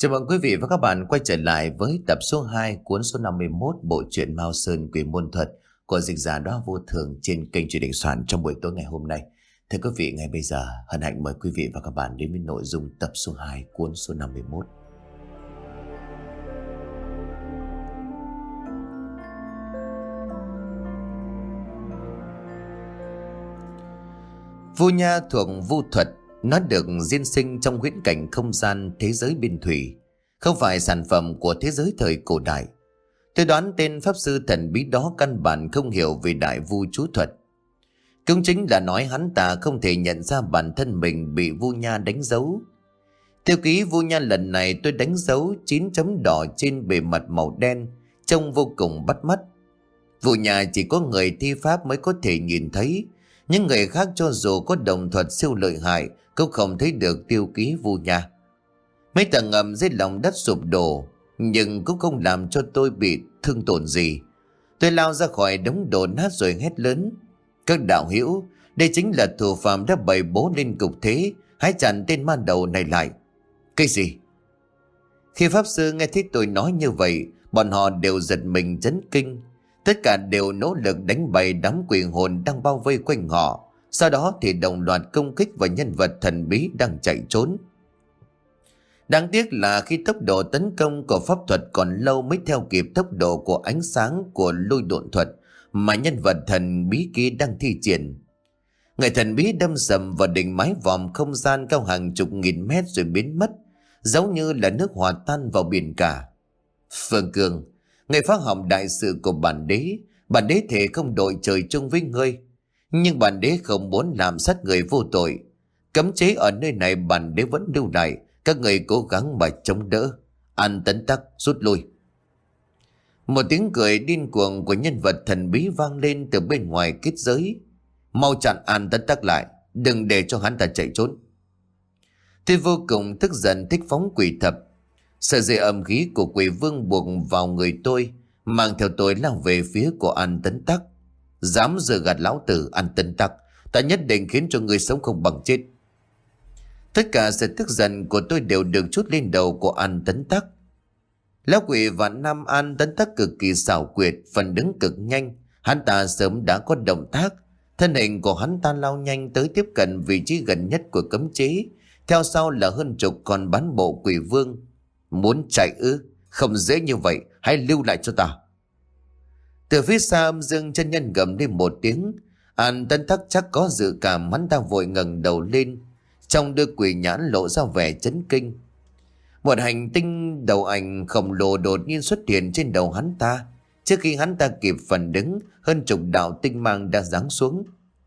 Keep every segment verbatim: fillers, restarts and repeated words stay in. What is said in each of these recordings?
Chào mừng quý vị và các bạn quay trở lại với tập số hai cuốn số năm mươi mốt bộ truyện Mao Sơn Quỷ Môn Thuật của dịch giả Đóa Vô Thường trên kênh Truyện Đình Soạn trong buổi tối ngày hôm nay. Thưa quý vị, ngay bây giờ hân hạnh mời quý vị và các bạn đến với nội dung tập số hai cuốn số năm mươi mốt. Vu Nha thuộc Vu Thuật, nó được diễn sinh trong huyễn cảnh không gian thế giới biên thủy, không phải sản phẩm của thế giới thời cổ đại. Tôi đoán tên pháp sư thần bí đó căn bản không hiểu về đại vu chú thuật. Cũng chính là nói hắn ta không thể nhận ra bản thân mình bị Vu Nha đánh dấu. Theo ký Vu Nha lần này tôi đánh dấu chín chấm đỏ trên bề mặt màu đen, trông vô cùng bắt mắt. Vu Nha chỉ có người thi pháp mới có thể nhìn thấy, những người khác cho dù có đồng thuật siêu lợi hại cũng không thấy được tiêu ký Vu Nha. Mấy tầng ngầm dưới lòng đất sụp đổ, nhưng cũng không làm cho tôi bị thương tổn gì. Tôi lao ra khỏi đống đổ nát rồi hét lớn: các đạo hữu, đây chính là thủ phạm đã bày bố lên cục thế, hãy chặn tên ma đầu này lại. Cái gì? Khi pháp sư nghe thấy tôi nói như vậy, bọn họ đều giật mình chấn kinh. Tất cả đều nỗ lực đánh bày đám quỷ hồn đang bao vây quanh họ. Sau đó thì đồng loạt công kích vào nhân vật thần bí đang chạy trốn. Đáng tiếc là khi tốc độ tấn công của pháp thuật còn lâu mới theo kịp tốc độ của ánh sáng của lôi độn thuật mà nhân vật thần bí kia đang thi triển. Người thần bí đâm sầm vào đỉnh mái vòm không gian cao hàng chục nghìn mét rồi biến mất, giống như là nước hòa tan vào biển cả. Phương Cường, người phá hỏng đại sự của bản đế, bản đế thể không đội trời chung với ngươi. Nhưng bản đế không muốn làm sát người vô tội. Cấm chế ở nơi này bản đế vẫn lưu lại, các người cố gắng mà chống đỡ. An Tấn Tắc rút lui. Một tiếng cười điên cuồng của nhân vật thần bí vang lên từ bên ngoài kết giới. Mau chặn An Tấn Tắc lại, đừng để cho hắn ta chạy trốn. Tôi vô cùng tức giận thích phóng quỷ thập. Sợi dây âm khí của quỷ vương buộc vào người tôi, mang theo tôi lao về phía của An Tấn Tắc. Dám giở gạt lão tử An Tấn Tắc, ta nhất định khiến cho người sống không bằng chết. Tất cả sự tức giận của tôi đều được trút lên đầu của An Tấn Tắc. Lão quỷ vạn năm An Tấn Tắc cực kỳ xảo quyệt, phần đứng cực nhanh. Hắn ta sớm đã có động tác. Thân hình của hắn ta lao nhanh tới tiếp cận vị trí gần nhất của cấm chế. Theo sau là hơn chục con bán bộ quỷ vương. Muốn chạy ư? Không dễ như vậy, hãy lưu lại cho ta. Từ phía xa âm dương chân nhân gầm lên một tiếng. An Tấn Tắc chắc có dự cảm, hắn ta vội ngẩng đầu lên, trong đôi quỷ nhãn lộ ra vẻ chấn kinh. Một hành tinh đầu ảnh khổng lồ đột nhiên xuất hiện trên đầu hắn ta. Trước khi hắn ta kịp phản ứng, hơn chục đạo tinh mang đã giáng xuống.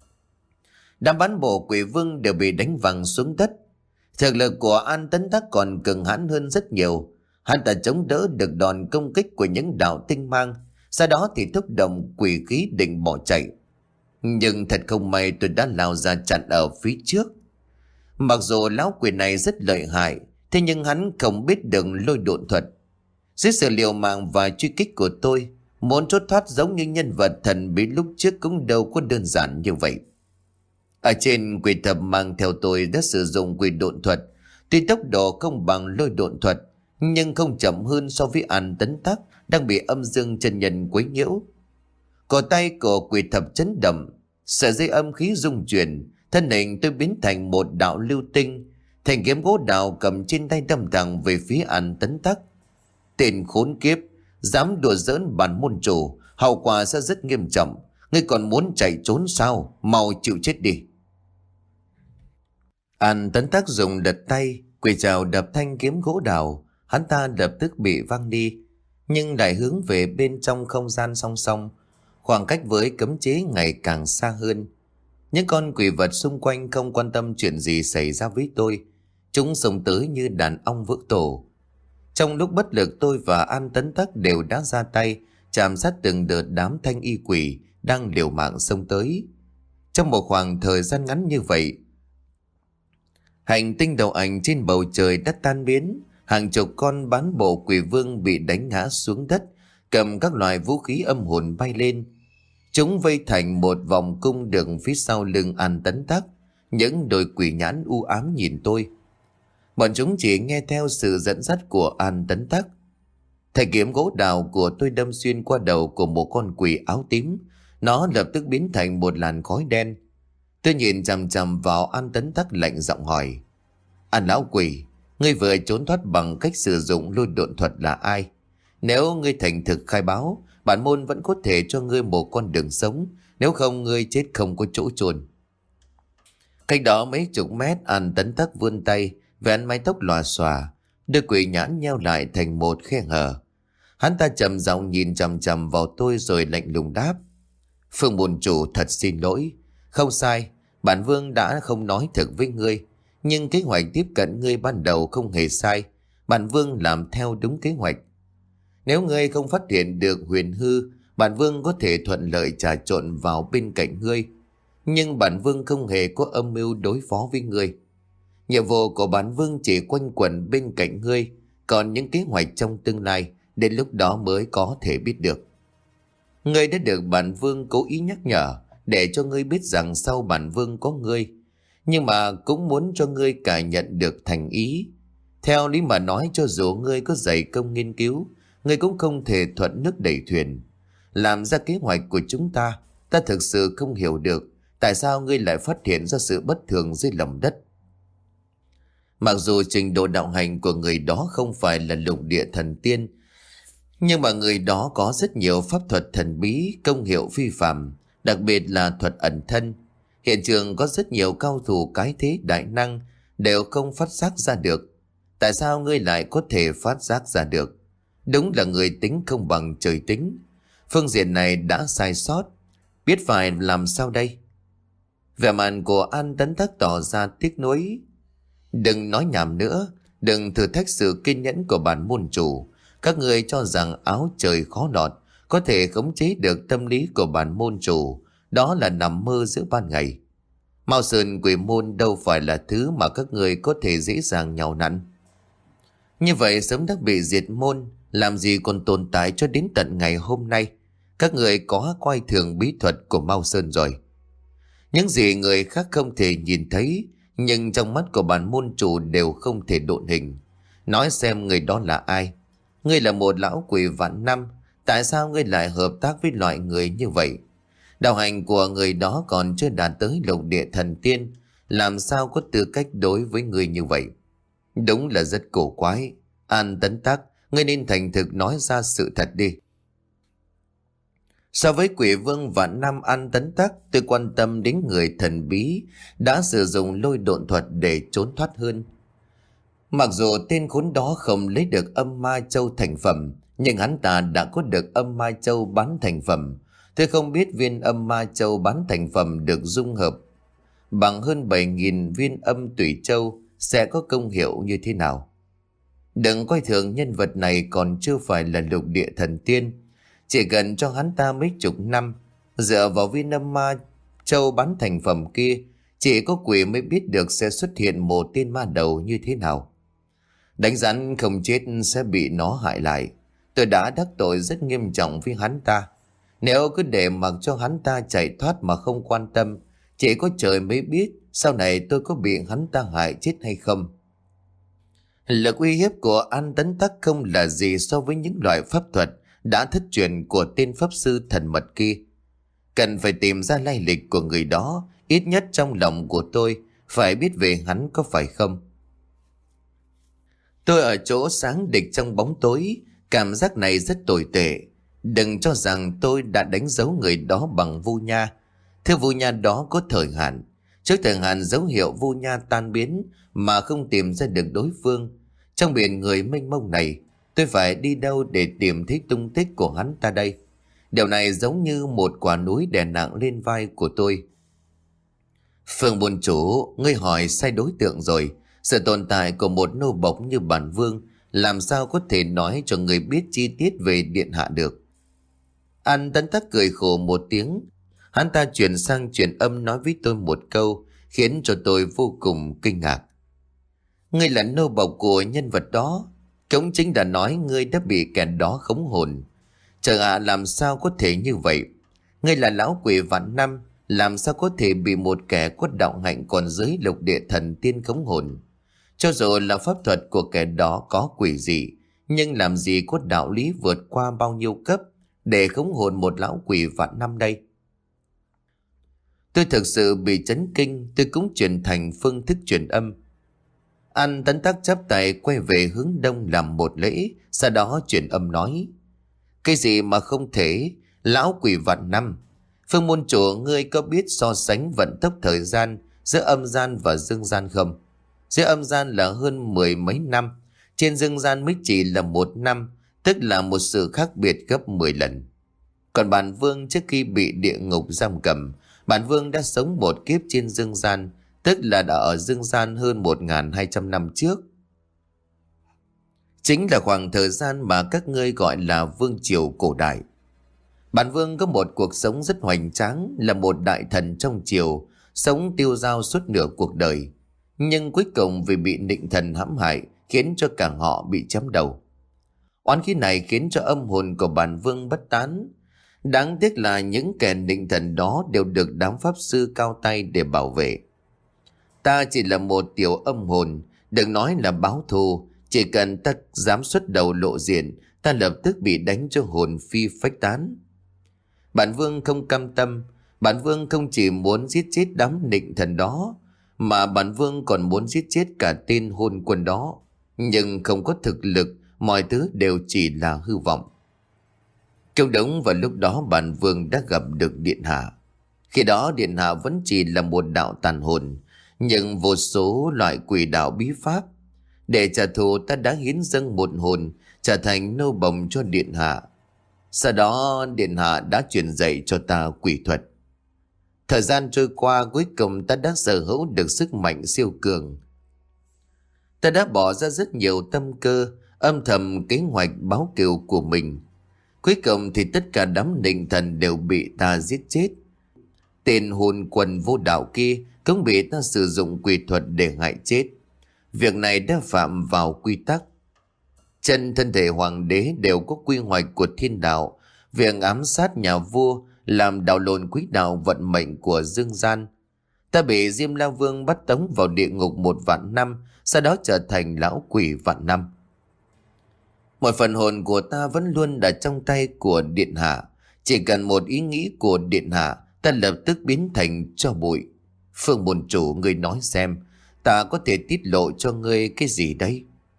Đám bán bộ quỷ vương đều bị đánh văng xuống đất. Thực lực của An Tấn Tắc còn cường hãn hơn rất nhiều. Hắn ta chống đỡ được đòn công kích của những đạo tinh mang, sau đó thì thúc động quỷ khí định bỏ chạy. Nhưng thật không may tôi đã lao ra chặn ở phía trước. Mặc dù lão quỷ này rất lợi hại, thế nhưng hắn không biết được lôi độn thuật. Dưới sự liều mạng và truy kích của tôi, muốn trốn thoát giống như nhân vật thần bí lúc trước cũng đâu có đơn giản như vậy. Ở trên, quỷ thập mang theo tôi đã sử dụng quỷ độn thuật. Tuy tốc độ không bằng lôi độn thuật, nhưng không chậm hơn so với An Tấn Tắc đang bị âm dương chân nhân quấy nhiễu. Cổ tay của quỷ thập chấn động, sợi dây âm khí rung chuyển, thân hình tôi biến thành một đạo lưu tinh, thành kiếm gỗ đào cầm trên tay đâm thẳng về phía An Tấn Tắc. Tên khốn kiếp, dám đùa giỡn bản môn chủ, hậu quả sẽ rất nghiêm trọng. Ngươi còn muốn chạy trốn sao? Mau chịu chết đi. An Tấn Tắc dùng đật tay, quỷ trào đập thanh kiếm gỗ đào. Hắn ta lập tức bị văng đi, nhưng lại hướng về bên trong không gian song song. Khoảng cách với cấm chế ngày càng xa hơn. Những con quỷ vật xung quanh không quan tâm chuyện gì xảy ra với tôi. Chúng xông tới như đàn ong vỡ tổ. Trong lúc bất lực, tôi và An Tấn Tắc đều đã ra tay chạm sát từng đợt đám thanh y quỷ đang liều mạng xông tới. Trong một khoảng thời gian ngắn như vậy, hành tinh đầu ảnh trên bầu trời đã tan biến. Hàng chục con bán bộ quỷ vương bị đánh ngã xuống đất, cầm các loại vũ khí âm hồn bay lên. Chúng vây thành một vòng cung đường phía sau lưng An Tấn Tắc. Những đôi quỷ nhãn u ám nhìn tôi. Bọn chúng chỉ nghe theo sự dẫn dắt của An Tấn Tắc. Thanh kiếm gỗ đào của tôi đâm xuyên qua đầu của một con quỷ áo tím. Nó lập tức biến thành một làn khói đen. Tôi nhìn chằm chằm vào An Tấn Tắc lạnh giọng hỏi: An lão quỷ, ngươi vừa trốn thoát bằng cách sử dụng lôi độn thuật là ai? Nếu ngươi thành thực khai báo, bản môn vẫn có thể cho ngươi một con đường sống. Nếu không, ngươi chết không có chỗ chôn. Cách đó mấy chục mét, An Tấn Tắc vươn tay, vén mái tóc lòa xòa, đôi quỷ nhãn nheo lại thành một khe hở. Hắn ta trầm giọng nhìn chằm chằm vào tôi rồi lạnh lùng đáp: Phương môn chủ thật xin lỗi. Không sai, bản vương đã không nói thực với ngươi, nhưng kế hoạch tiếp cận ngươi ban đầu không hề sai. Bản vương làm theo đúng kế hoạch. Nếu ngươi không phát hiện được huyền hư, bản vương có thể thuận lợi trà trộn vào bên cạnh ngươi. Nhưng bản vương không hề có âm mưu đối phó với ngươi. Nhiệm vụ của bản vương chỉ quanh quẩn bên cạnh ngươi, còn những kế hoạch trong tương lai đến lúc đó mới có thể biết được. Ngươi đã được bản vương cố ý nhắc nhở để cho ngươi biết rằng sau bản vương có ngươi, nhưng mà cũng muốn cho ngươi cảm nhận được thành ý. Theo lý mà nói, cho dù ngươi có dày công nghiên cứu, ngươi cũng không thể thuận nước đẩy thuyền. Làm ra kế hoạch của chúng ta, ta thực sự không hiểu được tại sao ngươi lại phát hiện ra sự bất thường dưới lòng đất. Mặc dù trình độ đạo hành của người đó không phải là lục địa thần tiên, nhưng mà người đó có rất nhiều pháp thuật thần bí, công hiệu phi phàm, đặc biệt là thuật ẩn thân. Hiện trường có rất nhiều cao thủ cái thế đại năng đều không phát giác ra được. Tại sao ngươi lại có thể phát giác ra được? Đúng là người tính không bằng trời tính. Phương diện này đã sai sót, biết phải làm sao đây? Vẻ mặt của An Tấn Tắc tỏ ra tiếc nuối. Đừng nói nhảm nữa, đừng thử thách sự kiên nhẫn của bản môn chủ. Các người cho rằng áo trời khó lọt, có thể khống chế được tâm lý của bản môn chủ, đó là nằm mơ giữa ban ngày. Mao Sơn Quỷ Môn đâu phải là thứ mà các người có thể dễ dàng nhào nặn. Như vậy sớm đã bị diệt môn, làm gì còn tồn tại cho đến tận ngày hôm nay. Các người có coi thường bí thuật của Mao Sơn rồi. Những gì người khác không thể nhìn thấy, nhưng trong mắt của bản môn chủ đều không thể độn hình. Nói xem người đó là ai? Ngươi là một lão quỷ vạn năm, tại sao ngươi lại hợp tác với loại người như vậy? Đạo hành của người đó còn chưa đạt tới lục địa thần tiên, làm sao có tư cách đối với người như vậy? Đúng là rất cổ quái. An Tấn Tắc, ngươi nên thành thực nói ra sự thật đi. So với quỷ vương vạn năm An Tấn Tắc, tôi quan tâm đến người thần bí đã sử dụng lôi độn thuật để trốn thoát hơn. Mặc dù tên khốn đó không lấy được âm ma châu thành phẩm, nhưng hắn ta đã có được âm ma châu bán thành phẩm. Tôi không biết viên âm ma châu bán thành phẩm được dung hợp bằng hơn bảy nghìn viên âm tủy châu sẽ có công hiệu như thế nào. Đừng coi thường nhân vật này còn chưa phải là lục địa thần tiên. Chỉ cần cho hắn ta mấy chục năm, dựa vào viên âm ma châu bán thành phẩm kia, chỉ có quỷ mới biết được sẽ xuất hiện một tên ma đầu như thế nào. Đánh rắn không chết sẽ bị nó hại lại. Tôi đã đắc tội rất nghiêm trọng với hắn ta. Nếu cứ để mặc cho hắn ta chạy thoát mà không quan tâm, chỉ có trời mới biết sau này tôi có bị hắn ta hại chết hay không. Lực uy hiếp của An Tấn Tắc không là gì so với những loại pháp thuật đã thất truyền của tên pháp sư thần mật kia. Cần phải tìm ra lai lịch của người đó, ít nhất trong lòng của tôi phải biết về hắn có phải không. Tôi ở chỗ sáng địch trong bóng tối, cảm giác này rất tồi tệ. Đừng cho rằng tôi đã đánh dấu người đó bằng vu nha. Thứ vu nha đó có thời hạn. Trước thời hạn dấu hiệu vu nha tan biến mà không tìm ra được đối phương. Trong biển người mênh mông này, tôi phải đi đâu để tìm thấy tung tích của hắn ta đây? Điều này giống như một quả núi đè nặng lên vai của tôi. Phương môn chủ, ngươi hỏi sai đối tượng rồi. Sự tồn tại của một nô bộc như bản vương làm sao có thể nói cho người biết chi tiết về điện hạ được? An Tấn Tắc cười khổ một tiếng. Hắn ta chuyển sang truyền âm nói với tôi một câu khiến cho tôi vô cùng kinh ngạc. Ngươi là nô bộc của nhân vật đó. Cũng chính đã nói ngươi đã bị kẻ đó khống hồn. Trời ạ, làm sao có thể như vậy? Ngươi là lão quỷ vạn năm, làm sao có thể bị một kẻ có đạo hạnh còn dưới lục địa thần tiên khống hồn? Cho dù là pháp thuật của kẻ đó có quỷ dị, nhưng làm gì có đạo lý vượt qua bao nhiêu cấp để khống hồn một lão quỷ vạn năm đây. Tôi thực sự bị chấn kinh, tôi cũng chuyển thành phương thức truyền âm. An Tấn Tắc chắp tay quay về hướng đông làm một lễ, sau đó truyền âm nói: Cái gì mà không thể, lão quỷ vạn năm. Phương môn chủ, ngươi có biết so sánh vận tốc thời gian giữa âm gian và dương gian không? Giữa âm gian là hơn mười mấy năm, trên dương gian mới chỉ là một năm, tức là một sự khác biệt gấp mười lần. Còn bản vương trước khi bị địa ngục giam cầm, bản vương đã sống một kiếp trên dương gian, tức là đã ở dương gian hơn một nghìn hai trăm năm trước. Chính là khoảng thời gian mà các ngươi gọi là vương triều cổ đại. Bản vương có một cuộc sống rất hoành tráng, là một đại thần trong triều, sống tiêu dao suốt nửa cuộc đời. Nhưng cuối cùng vì bị nịnh thần hãm hại, khiến cho cả họ bị chém đầu. Oán khí này khiến cho âm hồn của bản vương bất tán. Đáng tiếc là những kẻ nịnh thần đó đều được đám pháp sư cao tay để bảo vệ. Ta chỉ là một tiểu âm hồn, đừng nói là báo thù, chỉ cần ta dám xuất đầu lộ diện, ta lập tức bị đánh cho hồn phi phách tán. Bản vương không cam tâm, bản vương không chỉ muốn giết chết đám nịnh thần đó, mà bản vương còn muốn giết chết cả tên hôn quân đó. Nhưng không có thực lực, mọi thứ đều chỉ là hư vọng. Trong đống vào lúc đó bản vương đã gặp được Điện Hạ. Khi đó Điện Hạ vẫn chỉ là một đạo tàn hồn, nhưng vô số loại quỷ đạo bí pháp. Để trả thù, ta đã hiến dâng một hồn trở thành nô bồng cho Điện Hạ. Sau đó Điện Hạ đã truyền dạy cho ta quỷ thuật. Thời gian trôi qua, cuối cùng ta đã sở hữu được sức mạnh siêu cường. Ta đã bỏ ra rất nhiều tâm cơ, âm thầm kế hoạch báo cừu của mình. Cuối cùng thì tất cả đám nịnh thần đều bị ta giết chết. Tên hồn quần vô đạo kia cũng bị ta sử dụng quỷ thuật để hại chết. Việc này đã phạm vào quy tắc. Chân thân thể hoàng đế đều có quy hoạch của thiên đạo. Việc ám sát nhà vua làm đảo lộn quỹ đạo vận mệnh của dương gian. Ta bị Diêm La Vương bắt tống vào địa ngục một vạn năm, sau đó trở thành lão quỷ vạn năm. Một phần hồn của ta vẫn luôn ở trong tay của Điện Hạ. Chỉ cần một ý nghĩ của Điện Hạ, ta lập tức biến thành tro bụi. Phương môn chủ, ngươi nói xem, ta có thể tiết lộ cho ngươi cái gì đấy?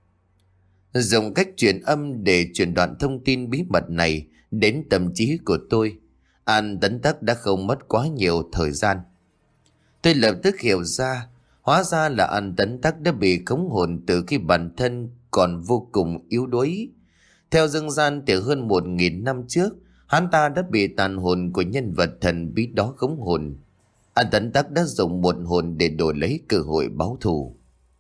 Dùng cách truyền âm để truyền đoạn thông tin bí mật này đến tâm trí của tôi, An Tấn Tắc đã không mất quá nhiều thời gian. Tôi lập tức hiểu ra, hóa ra là An Tấn Tắc đã bị khống hồn từ khi bản thân còn vô cùng yếu đuối. Theo dương gian từ hơn một nghìn năm trước, hắn ta đã bị tàn hồn của nhân vật thần bí đó khống hồn. An Tấn Tắc đã dùng một hồn để đổi lấy cơ hội báo thù.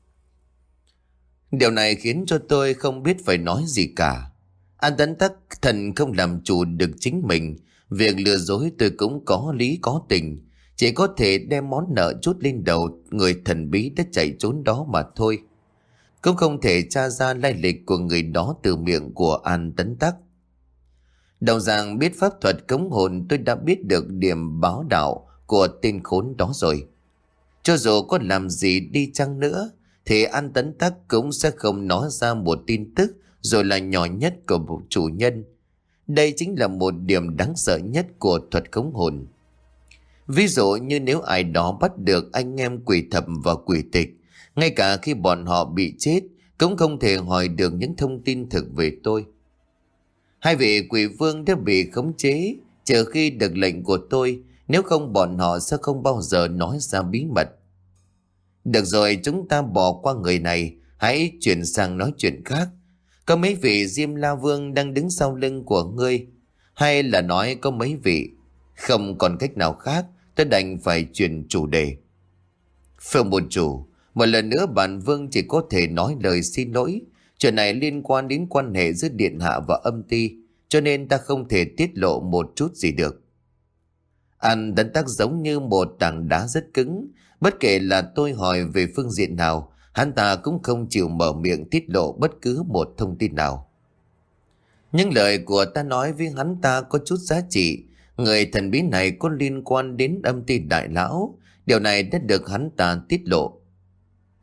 Điều này khiến cho tôi không biết phải nói gì cả. An Tấn Tắc thần không làm chủ được chính mình. Việc lừa dối tôi cũng có lý có tình, chỉ có thể đem món nợ trút lên đầu người thần bí đã chạy trốn đó mà thôi. Cũng không thể tra ra lai lịch của người đó từ miệng của An Tấn Tắc. Đồng dạng biết pháp thuật cống hồn, tôi đã biết được điểm báo đạo của tên khốn đó rồi. Cho dù có làm gì đi chăng nữa, thì An Tấn Tắc cũng sẽ không nói ra một tin tức rồi là nhỏ nhất của một chủ nhân. Đây chính là một điểm đáng sợ nhất của thuật khống hồn. Ví dụ như nếu ai đó bắt được anh em quỷ thập và quỷ tịch, ngay cả khi bọn họ bị chết, cũng không thể hỏi được những thông tin thực về tôi. Hai vị quỷ vương đã bị khống chế, chờ khi được lệnh của tôi, nếu không bọn họ sẽ không bao giờ nói ra bí mật. Được rồi, chúng ta bỏ qua người này, hãy chuyển sang nói chuyện khác. Có mấy vị Diêm La Vương đang đứng sau lưng của ngươi, hay là nói có mấy vị? Không còn cách nào khác, tôi đành phải chuyển chủ đề. Phương môn chủ, một lần nữa bản vương chỉ có thể nói lời xin lỗi. Chuyện này liên quan đến quan hệ giữa Điện Hạ và âm ty, cho nên ta không thể tiết lộ một chút gì được. An Tấn Tắc giống như một tảng đá rất cứng. Bất kể là tôi hỏi về phương diện nào, hắn ta cũng không chịu mở miệng tiết lộ bất cứ một thông tin nào. Những lời của ta nói với hắn ta có chút giá trị. Người thần bí này có liên quan đến âm ty đại lão. Điều này đã được hắn ta tiết lộ.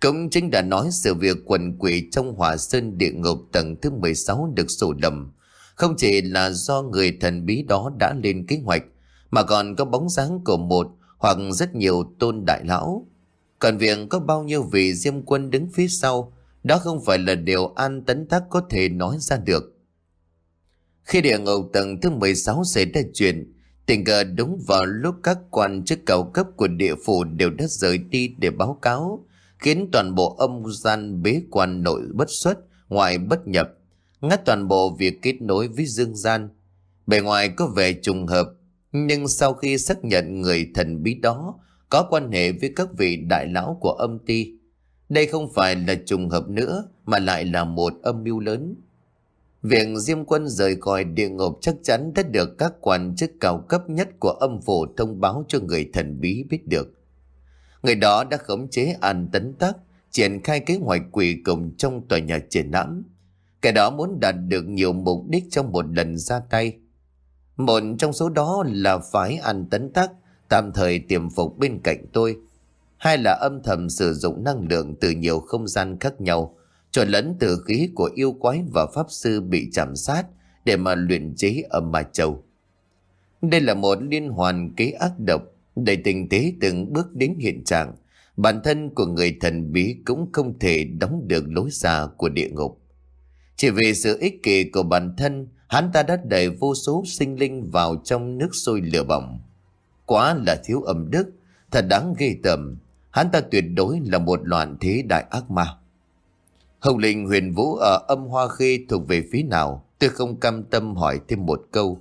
Cũng chính đã nói sự việc quần quỷ trong hỏa sơn địa ngục tầng thứ mười sáu được sổ lầm. Không chỉ là do người thần bí đó đã lên kế hoạch, mà còn có bóng dáng của một hoặc rất nhiều tôn đại lão. Còn việc có bao nhiêu vị diêm quân đứng phía sau, đó không phải là điều An Tấn Tắc có thể nói ra được. Khi địa ngục tầng thứ mười sáu xảy ra chuyện, tình cờ đúng vào lúc các quan chức cao cấp của địa phủ đều đã rời đi để báo cáo, khiến toàn bộ âm gian bế quan, nội bất xuất, ngoại bất nhập, ngắt toàn bộ việc kết nối với dương gian. Bề ngoài có vẻ trùng hợp, nhưng sau khi xác nhận người thần bí đó có quan hệ với các vị đại lão của âm ty, đây không phải là trùng hợp nữa mà lại là một âm mưu lớn. Việc Diêm Quân rời khỏi địa ngục chắc chắn đã được các quan chức cao cấp nhất của âm phủ thông báo cho người thần bí biết được. Người đó đã khống chế An Tấn Tắc, triển khai kế hoạch quỷ cùng trong tòa nhà triển lãm. Kẻ đó muốn đạt được nhiều mục đích trong một lần ra tay. Một trong số đó là phái An Tấn Tắc tạm thời tiềm phục bên cạnh tôi. Hai là âm thầm sử dụng năng lượng từ nhiều không gian khác nhau, trộn lẫn tử khí của yêu quái và pháp sư bị chạm sát để mà luyện chế âm ma châu. Đây là một liên hoàn kế ác độc, đầy tình tế từng bước đến hiện trạng. Bản thân của người thần bí cũng không thể đóng được lối ra của địa ngục. Chỉ vì sự ích kỷ của bản thân, hắn ta đã đẩy vô số sinh linh vào trong nước sôi lửa bỏng. Quá là thiếu âm đức, thật đáng ghê tởm. Hắn ta tuyệt đối là một loạn thế đại ác ma. Hồng Linh Huyền Vũ ở âm Hoa Khê thuộc về phía nào? Tôi không cam tâm hỏi thêm một câu.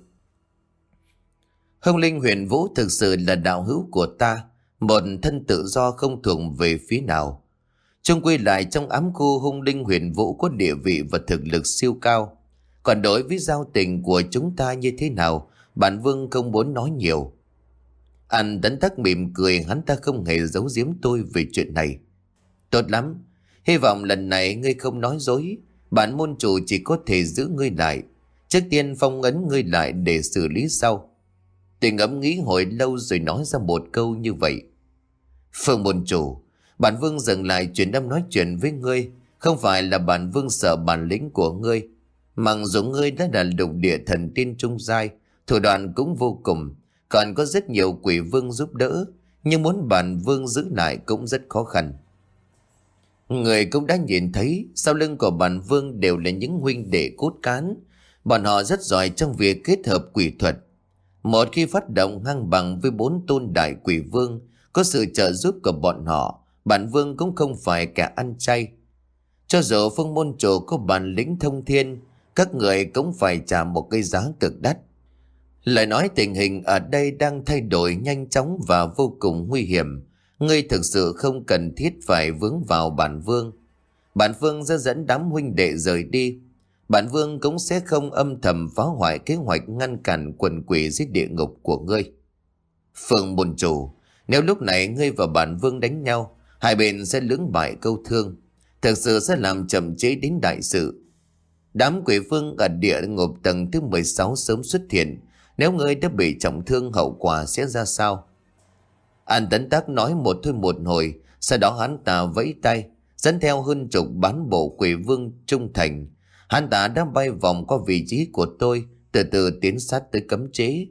Hồng Linh Huyền Vũ thực sự là đạo hữu của ta, một thân tự do không thuộc về phía nào. Chung quy lại trong ám khu, Hồng Linh Huyền Vũ có địa vị và thực lực siêu cao. Còn đối với giao tình của chúng ta như thế nào, bản vương không muốn nói nhiều. An Tấn Tắc mỉm cười, hắn ta không hề giấu giếm tôi về chuyện này. Tốt lắm, hy vọng lần này ngươi không nói dối. Bản môn chủ chỉ có thể giữ ngươi lại, trước tiên phong ấn ngươi lại để xử lý sau. Tôi ngẫm nghĩ hồi lâu rồi nói ra một câu như vậy. Phương môn chủ, bản vương dừng lại chuyện đang nói chuyện với ngươi, không phải là bản vương sợ bản lĩnh của ngươi. Mặc dù ngươi đã là lục địa thần tiên trung giai, thủ đoạn cũng vô cùng, còn có rất nhiều quỷ vương giúp đỡ, nhưng muốn bản vương giữ lại cũng rất khó khăn. Người cũng đã nhìn thấy, sau lưng của bản vương đều là những huynh đệ cốt cán. Bọn họ rất giỏi trong việc kết hợp quỷ thuật. Một khi phát động ngang bằng với bốn tôn đại quỷ vương, có sự trợ giúp của bọn họ, bản vương cũng không phải kẻ ăn chay. Cho dù phương môn chủ có bản lĩnh thông thiên, các người cũng phải trả một cái giá cực đắt. Lại nói tình hình ở đây đang thay đổi nhanh chóng và vô cùng nguy hiểm. Ngươi thực sự không cần thiết phải vướng vào bản vương. Bản vương sẽ dẫn đám huynh đệ rời đi. Bản vương cũng sẽ không âm thầm phá hoại kế hoạch ngăn cản quần quỷ dưới địa ngục của ngươi. Phương môn chủ, nếu lúc này ngươi và bản vương đánh nhau, hai bên sẽ lưỡng bại câu thương, thực sự sẽ làm chậm chế đến đại sự. Đám quỷ vương ở địa ngục tầng thứ mười sáu sớm xuất hiện. Nếu ngươi đã bị trọng thương, hậu quả sẽ ra sao? An Tấn Tắc nói một thôi một hồi, sau đó hắn ta vẫy tay, dẫn theo hơn chục bán bộ quỷ vương trung thành. Hắn ta đã bay vòng qua vị trí của tôi, từ từ tiến sát tới cấm chế.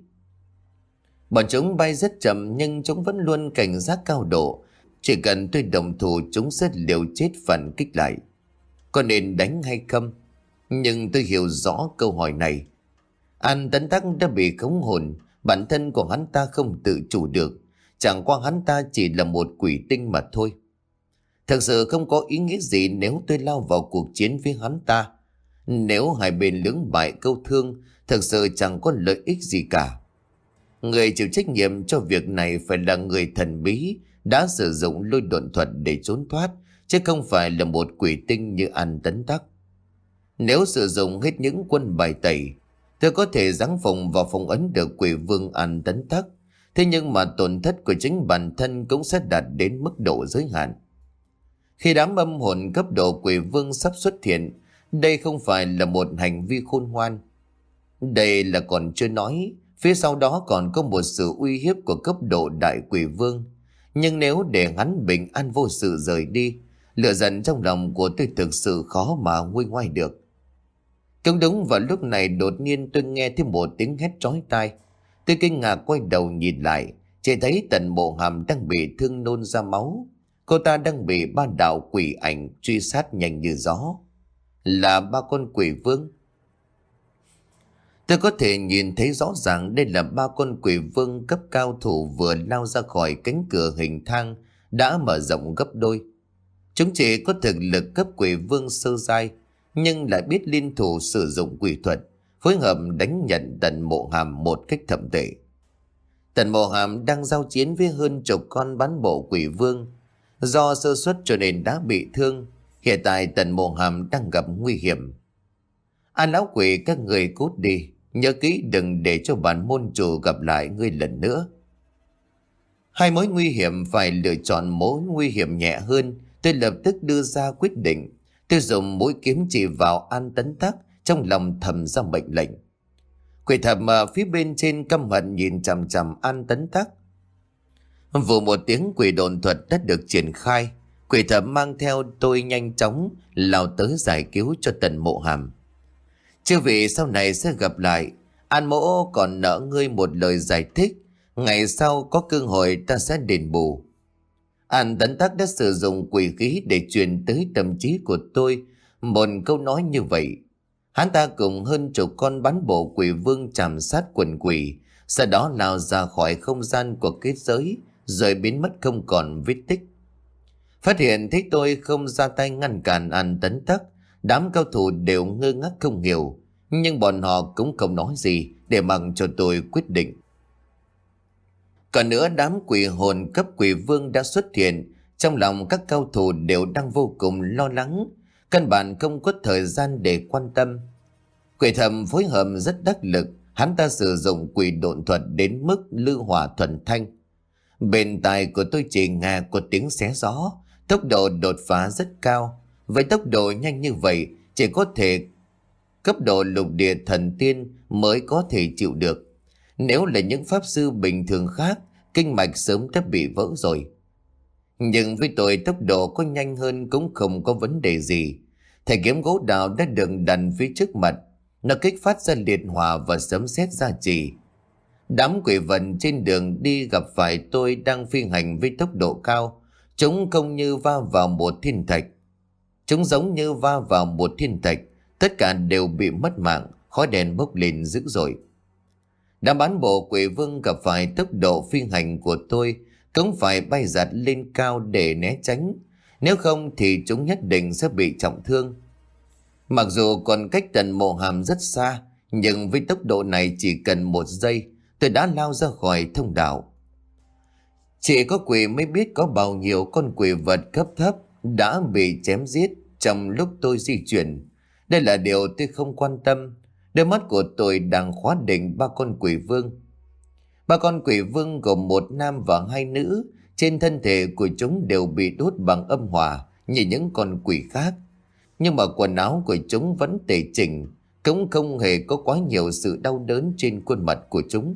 Bọn chúng bay rất chậm, nhưng chúng vẫn luôn cảnh giác cao độ. Chỉ cần tôi đồng thủ, chúng sẽ liều chết phản kích lại. Có nên đánh hay không? Nhưng tôi hiểu rõ câu hỏi này. An Tấn Tắc đã bị khống hồn, bản thân của hắn ta không tự chủ được. Chẳng qua hắn ta chỉ là một quỷ tinh mà thôi. Thật sự không có ý nghĩa gì nếu tôi lao vào cuộc chiến với hắn ta. Nếu hai bên lưỡng bại câu thương, thật sự chẳng có lợi ích gì cả. Người chịu trách nhiệm cho việc này phải là người thần bí đã sử dụng lôi độn thuật để trốn thoát, chứ không phải là một quỷ tinh như An Tấn Tắc. Nếu sử dụng hết những quân bài tẩy, tôi có thể giáng phòng vào phong ấn được quỷ vương An Tấn Tắc. Thế nhưng mà tổn thất của chính bản thân cũng sẽ đạt đến mức độ giới hạn. Khi đám âm hồn cấp độ quỷ vương sắp xuất hiện, đây không phải là một hành vi khôn ngoan. Đây là còn chưa nói, phía sau đó còn có một sự uy hiếp của cấp độ đại quỷ vương. Nhưng nếu để hắn bình an vô sự rời đi, Lửa giận trong lòng của tôi thực sự khó mà nguôi ngoai được. Cũng đúng vào lúc này đột nhiên tôi nghe thêm một tiếng hét chói tai. Tôi kinh ngạc quay đầu nhìn lại, chỉ thấy Tần Mộ Hàm đang bị thương nôn ra máu. Cô ta đang bị ba đạo quỷ ảnh truy sát nhanh như gió. Là ba con quỷ vương. Tôi có thể nhìn thấy rõ ràng đây là ba con quỷ vương cấp cao thủ vừa lao ra khỏi cánh cửa hình thang đã mở rộng gấp đôi. Chúng chỉ có thực lực cấp quỷ vương sơ giai, nhưng lại biết liên thủ sử dụng quỷ thuật, phối hợp đánh nhận Tần Mộ Hàm một cách thậm tệ. Tần Mộ Hàm đang giao chiến với hơn chục con bán bộ quỷ vương. Do sơ suất cho nên đã bị thương. Hiện tại Tần Mộ Hàm đang gặp nguy hiểm. An lão quỷ, các người cút đi, nhớ kỹ đừng để cho bản môn chủ gặp lại ngươi lần nữa. Hai mối nguy hiểm phải lựa chọn mối nguy hiểm nhẹ hơn. Tôi lập tức đưa ra quyết định. Tôi dùng mũi kiếm chỉ vào An Tấn Tắc, trong lòng thầm ra mệnh lệnh. Quỷ thầm ở phía bên trên căm hận nhìn chằm chằm An Tấn Tắc. Vụ một tiếng quỷ độn thuật đã được triển khai. Quỷ thầm mang theo tôi nhanh chóng lao tới giải cứu cho Tần Mộ Hàm. Chư vị sau này sẽ gặp lại. An mỗ còn nợ ngươi một lời giải thích. Ngày sau có cơ hội ta sẽ đền bù. An Tấn Tắc đã sử dụng quỷ khí để truyền tới tâm trí của tôi một câu nói như vậy. Hắn ta cùng hơn chục con bán bộ quỷ vương chạm sát quần quỷ, sau đó lao ra khỏi không gian của kết giới, rồi biến mất không còn vết tích. Phát hiện thấy tôi không ra tay ngăn cản An Tấn Tắc, đám cao thủ đều ngơ ngác không hiểu, nhưng bọn họ cũng không nói gì để mặc cho tôi quyết định. Còn nữa, đám quỷ hồn cấp quỷ vương đã xuất hiện. Trong lòng các cao thủ đều đang vô cùng lo lắng, căn bản không có thời gian để quan tâm. Quỷ thầm phối hợp rất đắc lực. Hắn ta sử dụng quỷ độn thuật đến mức lư hỏa thuần thanh. Bên tai của tôi chỉ nghe có tiếng xé gió. Tốc độ đột phá rất cao. Với tốc độ nhanh như vậy, chỉ có thể cấp độ lục địa thần tiên mới có thể chịu được. Nếu là những pháp sư bình thường khác, kinh mạch sớm đã bị vỡ rồi. Nhưng với tôi, tốc độ có nhanh hơn cũng không có vấn đề gì. Thầy kiếm gỗ đào đã được đặt phía trước mặt. Nó kích phát ra liệt hỏa và sấm sét gia trì. Đám quỷ vật trên đường đi gặp phải tôi đang phi hành với tốc độ cao. Chúng không như va vào một thiên thạch. Chúng giống như va vào một thiên thạch. Tất cả đều bị mất mạng, khói đèn bốc lên dữ dội. Đám bán bộ quỷ vương gặp phải tốc độ phi hành của tôi cũng phải bay giặt lên cao để né tránh. Nếu không thì chúng nhất định sẽ bị trọng thương. Mặc dù còn cách Tần Mộ Hàm rất xa, nhưng với tốc độ này chỉ cần một giây, tôi đã lao ra khỏi thông đạo. Chỉ có quỷ mới biết có bao nhiêu con quỷ vật cấp thấp đã bị chém giết trong lúc tôi di chuyển. Đây là điều tôi không quan tâm. Đôi mắt của tôi đang khóa định ba con quỷ vương. Ba con quỷ vương gồm một nam và hai nữ. Trên thân thể của chúng đều bị đốt bằng âm hỏa như những con quỷ khác. Nhưng mà quần áo của chúng vẫn tề chỉnh, cũng không hề có quá nhiều sự đau đớn trên khuôn mặt của chúng.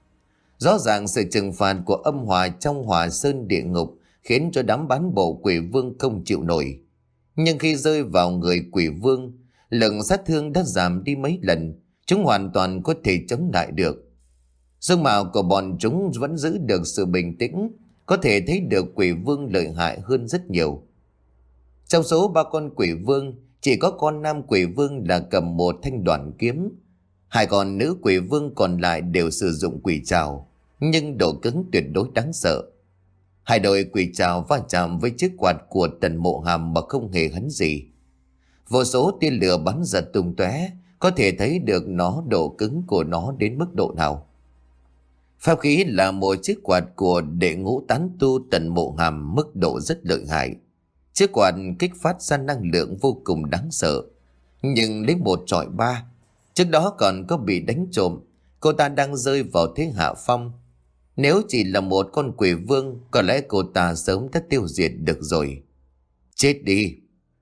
Rõ ràng sự trừng phạt của âm hỏa trong hỏa sơn địa ngục khiến cho đám bán bộ quỷ vương không chịu nổi. Nhưng khi rơi vào người quỷ vương, lực sát thương đã giảm đi mấy lần, chúng hoàn toàn có thể chống lại được. Dương mạo của bọn chúng vẫn giữ được sự bình tĩnh, có thể thấy được quỷ vương lợi hại hơn rất nhiều. Trong số ba con quỷ vương, chỉ có con nam quỷ vương là cầm một thanh đoản kiếm. Hai con nữ quỷ vương còn lại đều sử dụng quỷ trảo, nhưng độ cứng tuyệt đối đáng sợ. Hai đội quỷ trảo va chạm với chiếc quạt của Tần Mộ Hàm mà không hề hấn gì. Vô số tia lửa bắn ra tung tóe, có thể thấy được nó độ cứng của nó đến mức độ nào. Pháp khí là một chiếc quạt của đệ ngũ tán tu Tần Mộ Hàm, mức độ rất lợi hại. Chiếc quạt kích phát ra năng lượng vô cùng đáng sợ, nhưng lấy một trọi ba. Trước đó còn có bị đánh trộm, cô ta đang rơi vào thế hạ phong. Nếu chỉ là một con quỷ vương, có lẽ cô ta sớm đã tiêu diệt được rồi. Chết đi!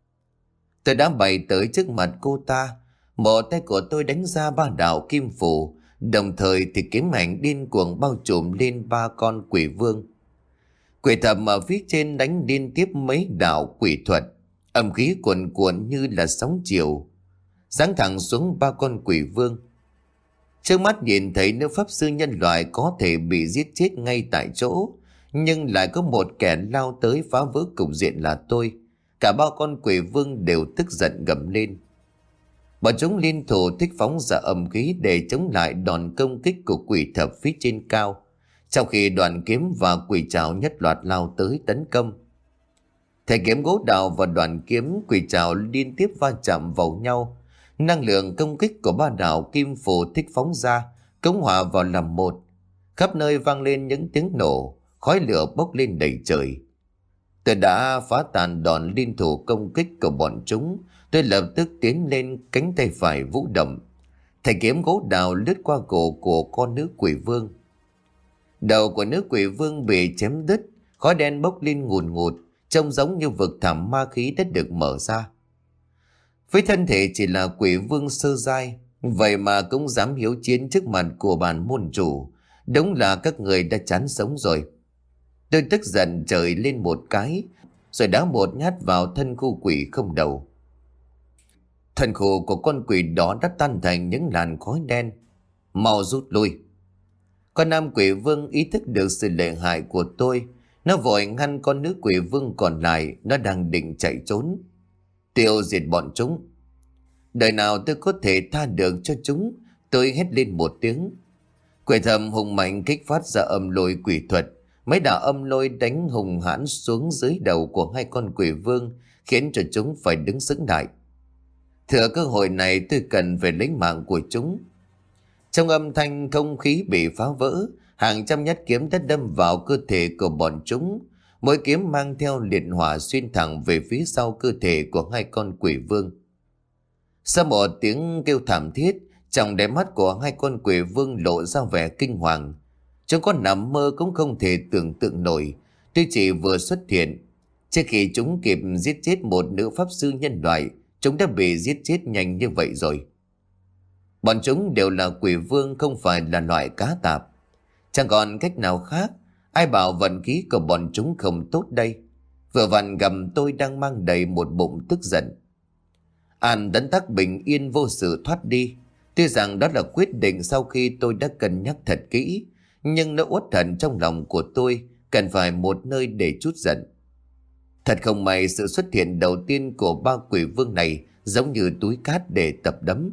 Tôi đã bày tới trước mặt cô ta. Một tay của tôi đánh ra ba đạo kim phù, đồng thời thì kiếm ảnh điên cuồng bao trùm lên ba con quỷ vương. Quỷ thầm ở phía trên đánh liên tiếp mấy đạo quỷ thuật, âm khí cuồn cuộn như là sóng chiều, giáng thẳng xuống ba con quỷ vương. Trước mắt nhìn thấy nữ pháp sư nhân loại có thể bị giết chết ngay tại chỗ, nhưng lại có một kẻ lao tới phá vỡ cục diện là tôi. Cả ba con quỷ vương đều tức giận gầm lên. Bọn chúng liên thủ thích phóng ra âm khí để chống lại đòn công kích của quỷ thập phía trên cao, trong khi đoàn kiếm và quỷ trảo nhất loạt lao tới tấn công. Thầy kiếm gỗ đào và đoàn kiếm quỷ trảo liên tiếp va chạm vào nhau. Năng lượng công kích của ba đạo kim phù thích phóng ra cống hòa vào làm một. Khắp nơi vang lên những tiếng nổ, khói lửa bốc lên đầy trời. Tôi đã phá tàn đòn liên thủ công kích của bọn chúng. Tôi lập tức tiến lên, cánh tay phải vũ động. Thầy kiếm gỗ đào lướt qua cổ của con nữ quỷ vương. Đầu của nữ quỷ vương bị chém đứt, khói đen bốc lên ngùn ngụt, trông giống như vực thẳm ma khí đã được mở ra. Với thân thể chỉ là quỷ vương sơ giai, vậy mà cũng dám hiếu chiến trước mặt của bản môn chủ. Đúng là các người đã chán sống rồi. Tôi tức giận trời lên một cái, rồi đá một nhát vào thân khu quỷ không đầu. Thân khổ của con quỷ đó đã tan thành những làn khói đen. Mau rút lui. Con nam quỷ vương ý thức được sự lợi hại của tôi. Nó vội ngăn con nữ quỷ vương còn lại. Nó đang định chạy trốn. Tiêu diệt bọn chúng. Đời nào tôi có thể tha được cho chúng. Tôi hét lên một tiếng. Quỷ thầm hùng mạnh kích phát ra âm lôi quỷ thuật. Mấy đạo âm lôi đánh hùng hãn xuống dưới đầu của hai con quỷ vương, khiến cho chúng phải đứng sững lại. Thừa cơ hội này tôi cần phải lấy mạng của chúng. Trong âm thanh không khí bị phá vỡ, hàng trăm nhát kiếm đã đâm vào cơ thể của bọn chúng. Mỗi kiếm mang theo liệt hỏa xuyên thẳng về phía sau cơ thể của hai con quỷ vương. Sau một tiếng kêu thảm thiết, trong đáy mắt của hai con quỷ vương lộ ra vẻ kinh hoàng. Chúng có nằm mơ cũng không thể tưởng tượng nổi. Tuy chỉ vừa xuất hiện, trước khi chúng kịp giết chết một nữ pháp sư nhân loại, chúng đã bị giết chết nhanh như vậy rồi. Bọn chúng đều là quỷ vương, không phải là loại cá tạp. Chẳng còn cách nào khác. Ai bảo vận khí của bọn chúng không tốt đây. Vừa vặn gầm tôi đang mang đầy một bụng tức giận. An Tấn Tắc bình yên vô sự thoát đi. Tuy rằng đó là quyết định sau khi tôi đã cân nhắc thật kỹ, nhưng nỗi uất hận trong lòng của tôi cần phải một nơi để trút giận. Thật không may, sự xuất hiện đầu tiên của ba quỷ vương này giống như túi cát để tập đấm.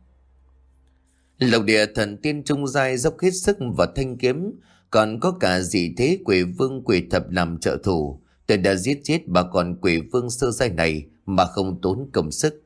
Lộc địa thần tiên trung giai dốc hết sức vào thanh kiếm, còn có cả dị thế quỷ vương quỷ thập làm trợ thủ. Tôi đã giết chết ba con quỷ vương sơ giai này mà không tốn công sức.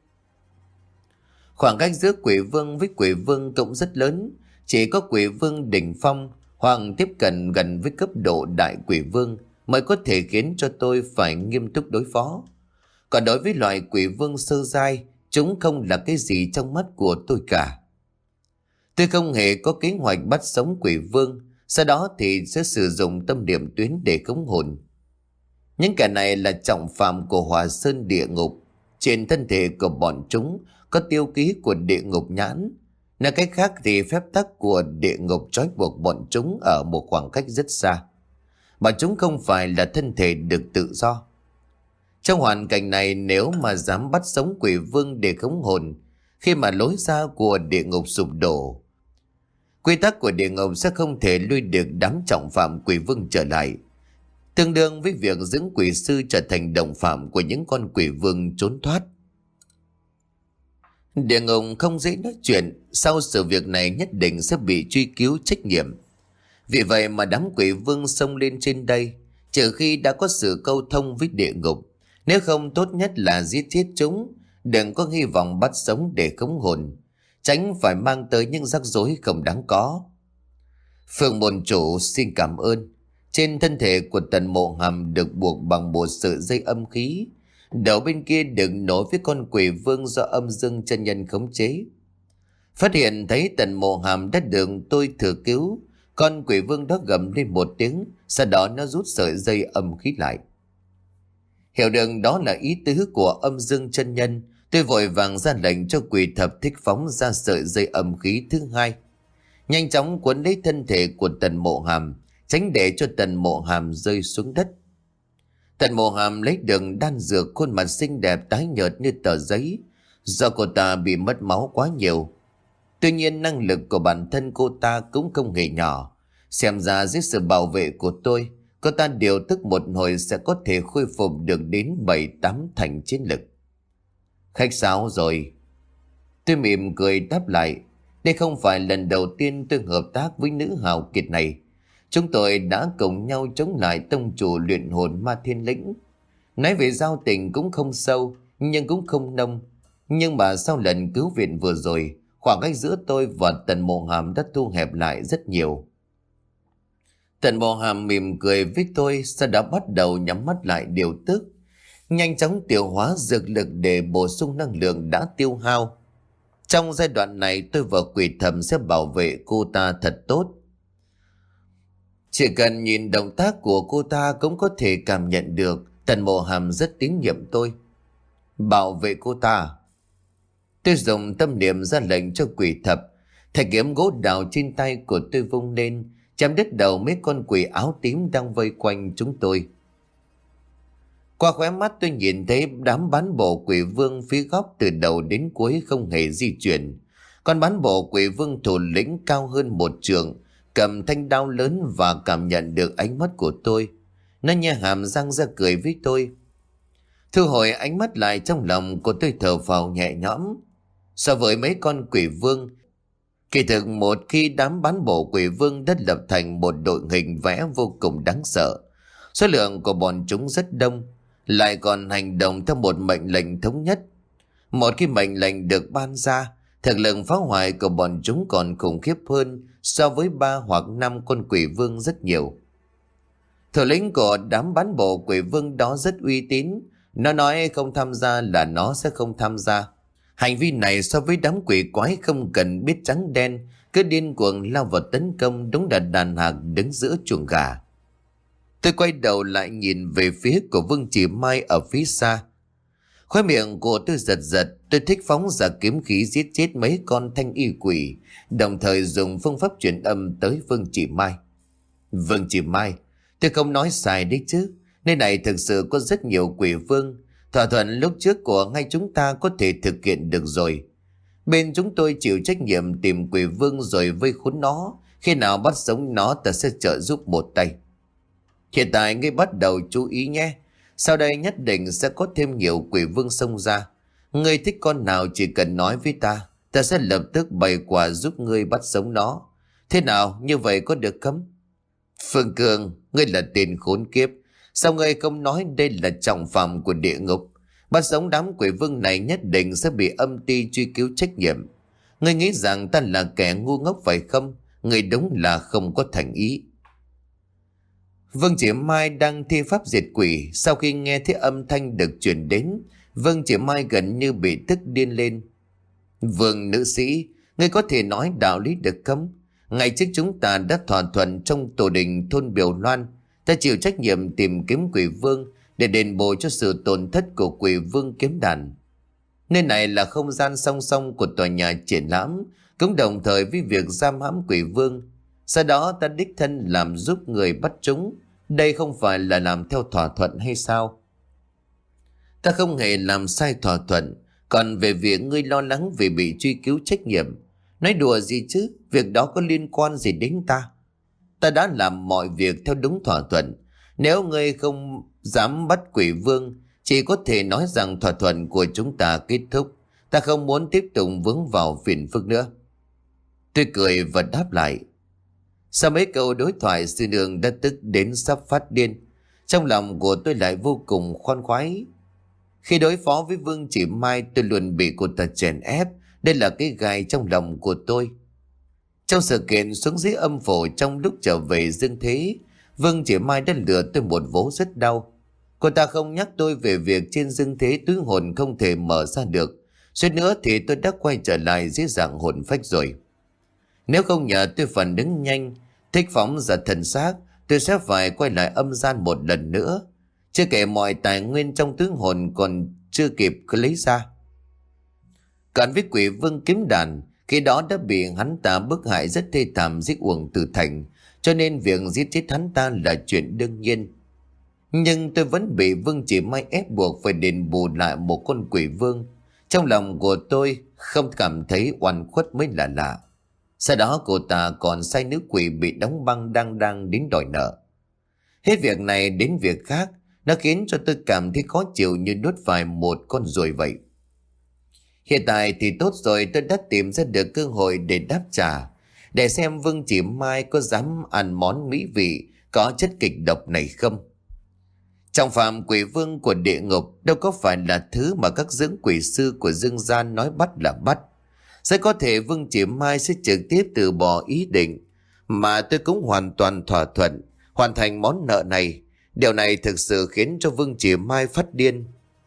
Khoảng cách giữa quỷ vương với quỷ vương cũng rất lớn. Chỉ có quỷ vương đỉnh phong hoặc tiếp cận gần với cấp độ đại quỷ vương mới có thể khiến cho tôi phải nghiêm túc đối phó. Còn đối với loại quỷ vương sơ giai, chúng không là cái gì trong mắt của tôi cả. Tôi không hề có kế hoạch bắt sống quỷ vương, sau đó thì sẽ sử dụng tâm niệm tuyến để khống hồn. Những kẻ này là trọng phạm của Hòa Sơn địa ngục. Trên thân thể của bọn chúng có tiêu ký của địa ngục nhãn. Nói cách khác thì phép tắc của địa ngục trói buộc bọn chúng ở một khoảng cách rất xa. Bọn chúng không phải là thân thể được tự do. Trong hoàn cảnh này, nếu mà dám bắt sống quỷ vương để khống hồn, khi mà lối ra của địa ngục sụp đổ, quy tắc của địa ngục sẽ không thể lui được đám trọng phạm quỷ vương trở lại, tương đương với việc dưỡng quỷ sư trở thành đồng phạm của những con quỷ vương trốn thoát. Địa ngục không dễ nói chuyện, sau sự việc này nhất định sẽ bị truy cứu trách nhiệm. Vì vậy mà đám quỷ vương xông lên trên đây, trừ khi đã có sự câu thông với địa ngục. Nếu không, tốt nhất là giết chết chúng, đừng có hy vọng bắt sống để khống hồn, tránh phải mang tới những rắc rối không đáng có. Phượng môn chủ xin cảm ơn. Trên thân thể của Tần Mộ Hàm được buộc bằng một sợi dây âm khí, đầu bên kia được nối với con quỷ vương do âm dương chân nhân khống chế. Phát hiện thấy Tần Mộ Hàm đã được tôi thừa cứu, con quỷ vương đó gầm lên một tiếng, sau đó nó rút sợi dây âm khí lại. Hiểu được đó là ý tứ của âm dương chân nhân, tôi vội vàng ra lệnh cho quỷ thập thích phóng ra sợi dây âm khí thứ hai, nhanh chóng cuốn lấy thân thể của Tần Mộ Hàm, tránh để cho Tần Mộ Hàm rơi xuống đất. Tần Mộ Hàm lấy đường đan dược, khuôn mặt xinh đẹp tái nhợt như tờ giấy, do cô ta bị mất máu quá nhiều. Tuy nhiên năng lực của bản thân cô ta cũng không hề nhỏ. Xem ra dưới sự bảo vệ của tôi, cô ta điều tức một hồi sẽ có thể khôi phục được đến bảy tám thành chiến lực. Khách sáo rồi. Tôi mỉm cười đáp lại. Đây không phải lần đầu tiên tôi hợp tác với nữ hào kiệt này. Chúng tôi đã cùng nhau chống lại tông chủ luyện hồn ma thiên lĩnh. Nói về giao tình cũng không sâu, nhưng cũng không nông. Nhưng mà sau lần cứu viện vừa rồi, khoảng cách giữa tôi và Tần Mộ Hàm đã thu hẹp lại rất nhiều. Tần Mộ Hàm mỉm cười với tôi, sau đó bắt đầu nhắm mắt lại điều tức, nhanh chóng tiêu hóa dược lực để bổ sung năng lượng đã tiêu hao. Trong giai đoạn này tôi và Quỷ Thầm sẽ bảo vệ cô ta thật tốt. Chỉ cần nhìn động tác của cô ta cũng có thể cảm nhận được Tần Mộ Hàm rất tín nhiệm tôi. Bảo vệ cô ta. Tôi dùng tâm niệm ra lệnh cho Quỷ Thập. Thanh kiếm gỗ đào trên tay của tôi vung lên, chém đứt đầu mấy con quỷ áo tím đang vây quanh chúng tôi. Qua khóe mắt tôi nhìn thấy đám bán bộ quỷ vương phía góc từ đầu đến cuối không hề di chuyển. Con bán bộ quỷ vương thủ lĩnh cao hơn một trượng, cầm thanh đao lớn và cảm nhận được ánh mắt của tôi. Nó nhe hàm răng ra cười với tôi. Thu hồi ánh mắt lại, trong lòng của tôi thở phào nhẹ nhõm. So với mấy con quỷ vương, kỳ thực một khi đám bán bộ quỷ vương đã lập thành một đội hình vẽ vô cùng đáng sợ. Số lượng của bọn chúng rất đông, lại còn hành động theo một mệnh lệnh thống nhất. Một khi mệnh lệnh được ban ra, thực lực phá hoại của bọn chúng còn khủng khiếp hơn so với ba hoặc năm con quỷ vương rất nhiều. Thủ lĩnh của đám bán bộ quỷ vương đó rất uy tín. Nó nói không tham gia là nó sẽ không tham gia. Hành vi này so với đám quỷ quái không cần biết trắng đen, cứ điên cuồng lao vào tấn công, đúng là đàn hạc đứng giữa chuồng gà. Tôi quay đầu lại nhìn về phía của Vương Chỉ Mai ở phía xa. Khóe miệng của tôi giật giật, tôi thích phóng ra kiếm khí giết chết mấy con thanh y quỷ, đồng thời dùng phương pháp truyền âm tới Vương Chỉ Mai. Vương Chỉ Mai, tôi không nói sai đấy chứ. Nơi này thực sự có rất nhiều quỷ vương. Thỏa thuận lúc trước của ngay chúng ta có thể thực hiện được rồi. Bên chúng tôi chịu trách nhiệm tìm quỷ vương rồi vây khốn nó. Khi nào bắt sống nó ta sẽ trợ giúp một tay. Hiện tại ngươi bắt đầu chú ý nhé. Sau đây nhất định sẽ có thêm nhiều quỷ vương xông ra. Ngươi thích con nào chỉ cần nói với ta, ta sẽ lập tức bày quả giúp ngươi bắt sống nó. Thế nào, như vậy có được không? Phương Cường, ngươi là tên khốn kiếp. Sao ngươi không nói đây là trọng phạm của địa ngục? Bắt sống đám quỷ vương này nhất định sẽ bị âm ty truy cứu trách nhiệm. Ngươi nghĩ rằng ta là kẻ ngu ngốc phải không? Ngươi đúng là không có thành ý. Vương Chỉ Mai đang thi pháp diệt quỷ. Sau khi nghe thấy âm thanh được truyền đến, Vương Chỉ Mai gần như bị tức điên lên. Vương nữ sĩ, ngươi có thể nói đạo lý được không? Ngày trước chúng ta đã thỏa thuận trong tổ đình thôn Biểu Loan, ta chịu trách nhiệm tìm kiếm quỷ vương để đền bù cho sự tổn thất của quỷ vương kiếm đàn. Nơi này là không gian song song của tòa nhà triển lãm, cũng đồng thời với việc giam hãm quỷ vương. Sau đó ta đích thân làm giúp người bắt chúng. Đây không phải là làm theo thỏa thuận hay sao? Ta không hề làm sai thỏa thuận. Còn về việc ngươi lo lắng vì bị truy cứu trách nhiệm, nói đùa gì chứ? Việc đó có liên quan gì đến ta? Ta đã làm mọi việc theo đúng thỏa thuận. Nếu ngươi không dám bắt quỷ vương, chỉ có thể nói rằng thỏa thuận của chúng ta kết thúc. Ta không muốn tiếp tục vướng vào phiền phức nữa. Tôi cười và đáp lại. Sau mấy câu đối thoại, sư nương đã tức đến sắp phát điên. Trong lòng của tôi lại vô cùng khoan khoái. Khi đối phó với Vương Chỉ Mai, tôi luôn bị cô ta chèn ép. Đây là cái gai trong lòng của tôi. Trong sự kiện xuống dưới âm phủ, trong lúc trở về dương thế, Vương Chỉ Mai đã lừa tôi một vố rất đau. Cô ta không nhắc tôi về việc trên dương thế túi hồn không thể mở ra được. Suýt nữa thì tôi đã quay trở lại dưới dạng hồn phách rồi. Nếu không nhờ tôi phản ứng nhanh, thích phóng ra thần xác, tôi sẽ phải quay lại âm gian một lần nữa. Chưa kể mọi tài nguyên trong túi hồn còn chưa kịp lấy ra. Còn với quỷ vương kiếm đàn, khi đó đã bị hắn ta bức hại rất thê thảm, giết uổng tử thành, cho nên việc giết chết hắn ta là chuyện đương nhiên. Nhưng tôi vẫn bị Vương Chỉ Mai ép buộc phải đền bù lại một con quỷ vương. Trong lòng của tôi không cảm thấy oan khuất mới là lạ. Sau đó cô ta còn sai nữ quỷ bị đóng băng đang đang đến đòi nợ. Hết việc này đến việc khác, nó khiến cho tôi cảm thấy khó chịu như nuốt phải một con ruồi vậy. Hiện tại thì tốt rồi, tôi đã tìm ra được cơ hội để đáp trả, để xem Vương Chỉ Mai có dám ăn món mỹ vị có chất kịch độc này không. Trong phạm quỷ vương của địa ngục đâu có phải là thứ mà các dưỡng quỷ sư của dương gian nói bắt là bắt. Rất có thể Vương Chỉ Mai sẽ trực tiếp từ bỏ ý định, mà tôi cũng hoàn toàn thỏa thuận hoàn thành món nợ này. Điều này thực sự khiến cho Vương Chỉ Mai phát điên.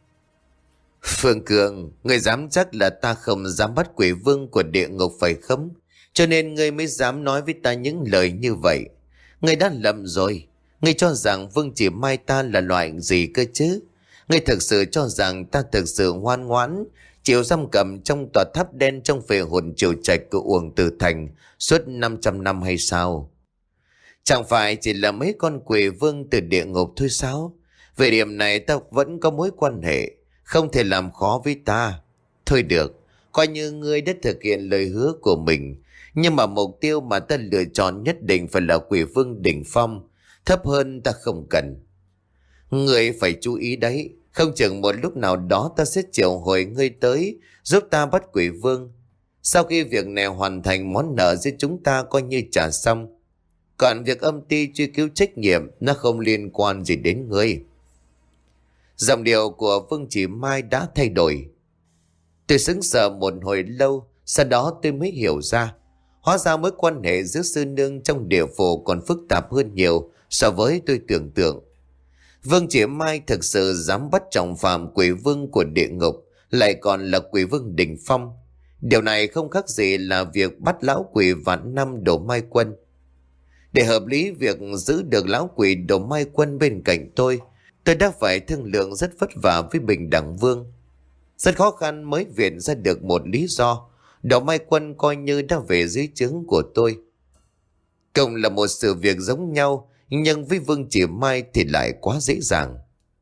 Phương Cường, ngươi dám chắc là ta không dám bắt quỷ vương của địa ngục phải không? Cho nên ngươi mới dám nói với ta những lời như vậy. Ngươi đã lầm rồi. Ngươi cho rằng Vương Chỉ Mai ta là loại gì cơ chứ? Ngươi thực sự cho rằng ta thực sự ngoan ngoãn, chịu giam cầm trong tòa tháp đen trong phệ hồn triều trạch của Uổng Tử Thành suốt năm trăm năm hay sao? Chẳng phải chỉ là mấy con quỷ vương từ địa ngục thôi sao? Về điểm này ta vẫn có mối quan hệ, không thể làm khó với ta. Thôi được, coi như ngươi đã thực hiện lời hứa của mình. Nhưng mà mục tiêu mà ta lựa chọn nhất định phải là quỷ vương đỉnh phong. Thấp hơn ta không cần. Ngươi phải chú ý đấy. Không chừng một lúc nào đó ta sẽ triệu hồi ngươi tới giúp ta bắt quỷ vương. Sau khi việc này hoàn thành, món nợ giữa chúng ta coi như trả xong. Còn việc âm ty truy cứu trách nhiệm, nó không liên quan gì đến ngươi. Giọng điệu của Vương Chỉ Mai đã thay đổi. Tôi sững sờ một hồi lâu, sau đó tôi mới hiểu ra. Hóa ra mối quan hệ giữa sư nương trong địa phủ còn phức tạp hơn nhiều so với tôi tưởng tượng. Vương Chỉ Mai thực sự dám bắt trọng phạm quỷ vương của địa ngục, lại còn là quỷ vương đỉnh phong. Điều này không khác gì là việc bắt lão quỷ vạn năm Đồ Mai Quân. Để hợp lý việc giữ được lão quỷ Đồ Mai Quân bên cạnh tôi, tôi đã phải thương lượng rất vất vả với Bình Đẳng Vương. Rất khó khăn mới viện ra được một lý do. Đồ Mai Quân coi như đã về dưới trướng của tôi. Cùng là một sự việc giống nhau, nhưng với Vương Chỉ Mai thì lại quá dễ dàng.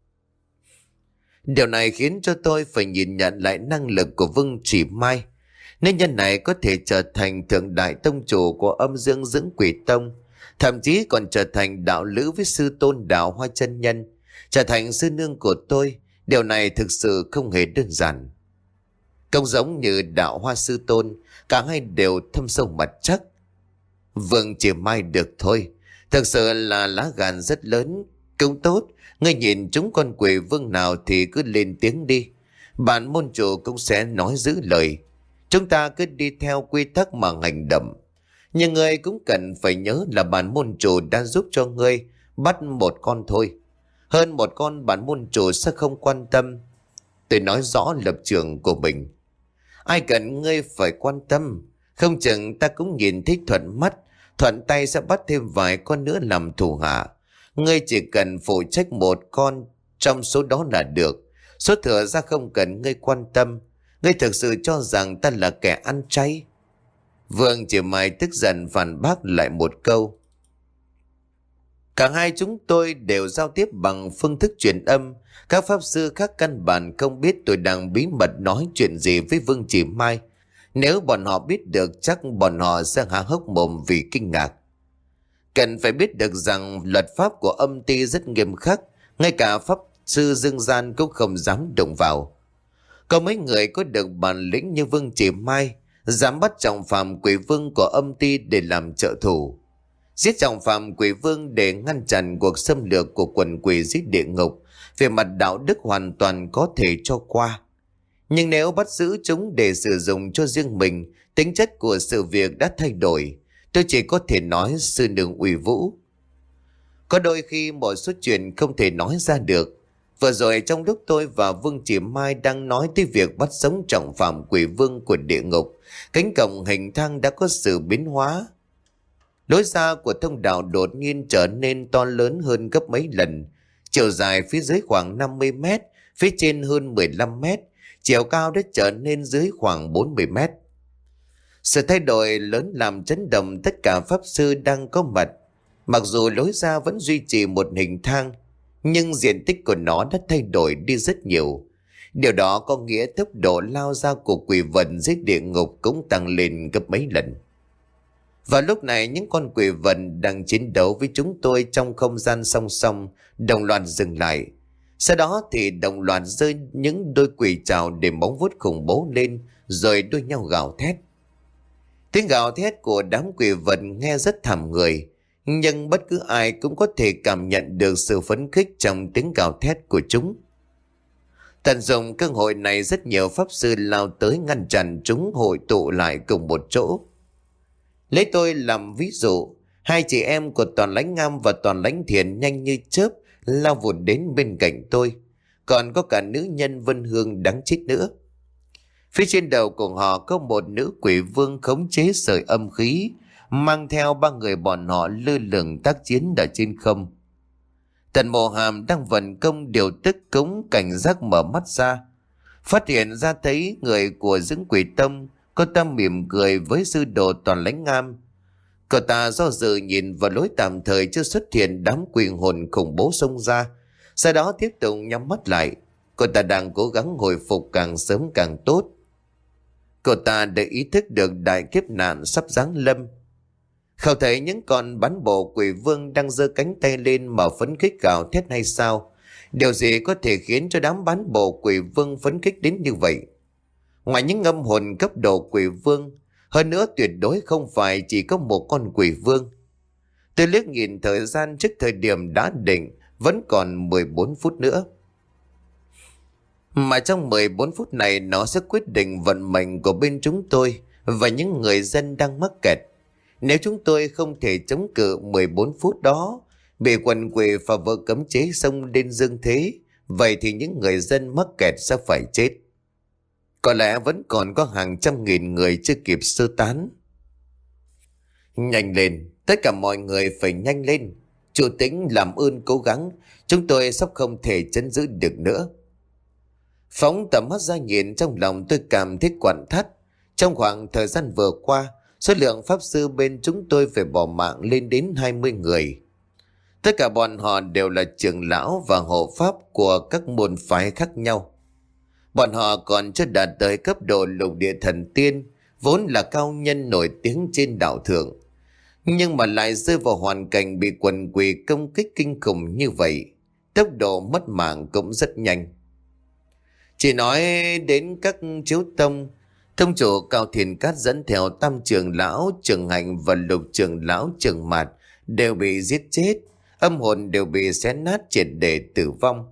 Điều này khiến cho tôi phải nhìn nhận lại năng lực của Vương Chỉ Mai. Nên nhân này có thể trở thành thượng đại tông chủ của âm dương dưỡng quỷ tông, thậm chí còn trở thành đạo lữ với sư tôn đạo Hoa Chân Nhân, trở thành sư nương của tôi. Điều này thực sự không hề đơn giản. Không giống như đạo Hoa sư tôn, cả hai đều thâm sâu mặt chắc. Vương Chỉ Mai được thôi, thực sự là lá gan rất lớn. Cũng tốt, ngươi nhìn chúng con quỷ vương nào thì cứ lên tiếng đi. Bạn môn chủ cũng sẽ nói giữ lời. Chúng ta cứ đi theo quy tắc mà hành động. Nhưng ngươi cũng cần phải nhớ là bản môn chủ đã giúp cho ngươi bắt một con thôi. Hơn một con bản môn chủ sẽ không quan tâm. Tôi nói rõ lập trường của mình. Ai cần ngươi phải quan tâm. Không chừng ta cũng nhìn thích thuận mắt, thuận tay sẽ bắt thêm vài con nữa làm thủ hạ. Ngươi chỉ cần phụ trách một con trong số đó là được. Số thừa ra không cần ngươi quan tâm. Ngươi thực sự cho rằng ta là kẻ ăn chay? Vương Chỉ Mai tức giận phản bác lại một câu. Cả hai chúng tôi đều giao tiếp bằng phương thức truyền âm. Các pháp sư khác căn bản không biết tôi đang bí mật nói chuyện gì với Vương Chỉ Mai. Nếu bọn họ biết được chắc bọn họ sẽ há hốc mồm vì kinh ngạc. Cần phải biết được rằng luật pháp của âm ty rất nghiêm khắc, ngay cả pháp sư dương gian cũng không dám động vào. Có mấy người có được bản lĩnh như Vương Chỉ Mai dám bắt trọng phạm quỷ vương của âm ty để làm trợ thủ, giết trọng phạm quỷ vương để ngăn chặn cuộc xâm lược của quần quỷ dưới địa ngục. Về mặt đạo đức hoàn toàn có thể cho qua. Nhưng nếu bắt giữ chúng để sử dụng cho riêng mình, tính chất của sự việc đã thay đổi. Tôi chỉ có thể nói sư nương uy vũ. Có đôi khi một số chuyện không thể nói ra được. Vừa rồi trong lúc tôi và Vương Chỉ Mai đang nói tới việc bắt sống trọng phạm quỷ vương của địa ngục, cánh cổng hình thang đã có sự biến hóa. Lối ra của thông đạo đột nhiên trở nên to lớn hơn gấp mấy lần. Chiều dài phía dưới khoảng năm mươi mét, phía trên hơn mười lăm mét, chiều cao đã trở nên dưới khoảng bốn mươi mét. Sự thay đổi lớn làm chấn động tất cả pháp sư đang có mặt. Mặc dù lối ra vẫn duy trì một hình thang, nhưng diện tích của nó đã thay đổi đi rất nhiều. Điều đó có nghĩa tốc độ lao ra của quỷ vật dưới địa ngục cũng tăng lên gấp mấy lần. Và lúc này những con quỷ vật đang chiến đấu với chúng tôi trong không gian song song đồng loạt dừng lại. Sau đó thì đồng loạt rơi những đôi quỷ trảo để móng vuốt khủng bố lên, rồi đua nhau gào thét. Tiếng gào thét của đám quỷ vật nghe rất thảm người, nhưng bất cứ ai cũng có thể cảm nhận được sự phấn khích trong tiếng gào thét của chúng. Tận dụng cơ hội này, rất nhiều pháp sư lao tới ngăn chặn chúng hội tụ lại cùng một chỗ. Lấy tôi làm ví dụ, hai chị em của Toàn Lãnh Ngam và Toàn Lãnh Thiền nhanh như chớp lao vụt đến bên cạnh tôi. Còn có cả nữ nhân Vân Hương đáng chết nữa. Phía trên đầu của họ có một nữ quỷ vương khống chế sợi âm khí, mang theo ba người bọn họ lơ lửng tác chiến ở trên không. Tần Mộ Hàm đang vận công điều tức cống cảnh giác mở mắt ra, phát hiện ra thấy người của Dưỡng Quỷ Tông. Cô ta mỉm cười với sư đồ Toàn Lãnh Ngam. Cô ta do dự nhìn vào lối tạm thời chưa xuất hiện đám quỷ hồn khủng bố xông ra, sau đó tiếp tục nhắm mắt lại. Cô ta đang cố gắng hồi phục càng sớm càng tốt. Cô ta đã ý thức được đại kiếp nạn sắp giáng lâm. Không thấy những con bắn bộ quỷ vương đang giơ cánh tay lên mà phấn khích gào thét hay sao? Điều gì có thể khiến cho đám bắn bộ quỷ vương phấn khích đến như vậy? Ngoài những âm hồn cấp độ quỷ vương, hơn nữa tuyệt đối không phải chỉ có một con quỷ vương. Tôi liếc nhìn thời gian trước thời điểm đã định, vẫn còn mười bốn phút nữa. Mà trong mười bốn phút này nó sẽ quyết định vận mệnh của bên chúng tôi và những người dân đang mắc kẹt. Nếu chúng tôi không thể chống cự mười bốn phút đó, bị quần quỷ phá vỡ cấm chế xông lên dương thế, vậy thì những người dân mắc kẹt sẽ phải chết. Có lẽ vẫn còn có hàng trăm nghìn người chưa kịp sơ tán. Nhanh lên, tất cả mọi người phải nhanh lên. Chủ tĩnh làm ơn cố gắng, chúng tôi sắp không thể chấn giữ được nữa. Phóng tầm mắt ra nhìn, trong lòng tôi cảm thấy quặn thắt. Trong khoảng thời gian vừa qua, số lượng pháp sư bên chúng tôi phải bỏ mạng lên đến hai mươi người. Tất cả bọn họ đều là trưởng lão và hộ pháp của các môn phái khác nhau. Bọn họ còn chưa đạt tới cấp độ lục địa thần tiên, vốn là cao nhân nổi tiếng trên đạo thượng, nhưng mà lại rơi vào hoàn cảnh bị quần quỷ công kích kinh khủng như vậy. Tốc độ mất mạng cũng rất nhanh. Chỉ nói đến các chiếu tông, tông chủ Cao Thiền Cát dẫn theo tam trưởng lão Trường Hạnh và lục trưởng lão Trường Mạt đều bị giết chết, âm hồn đều bị xé nát triệt để tử vong.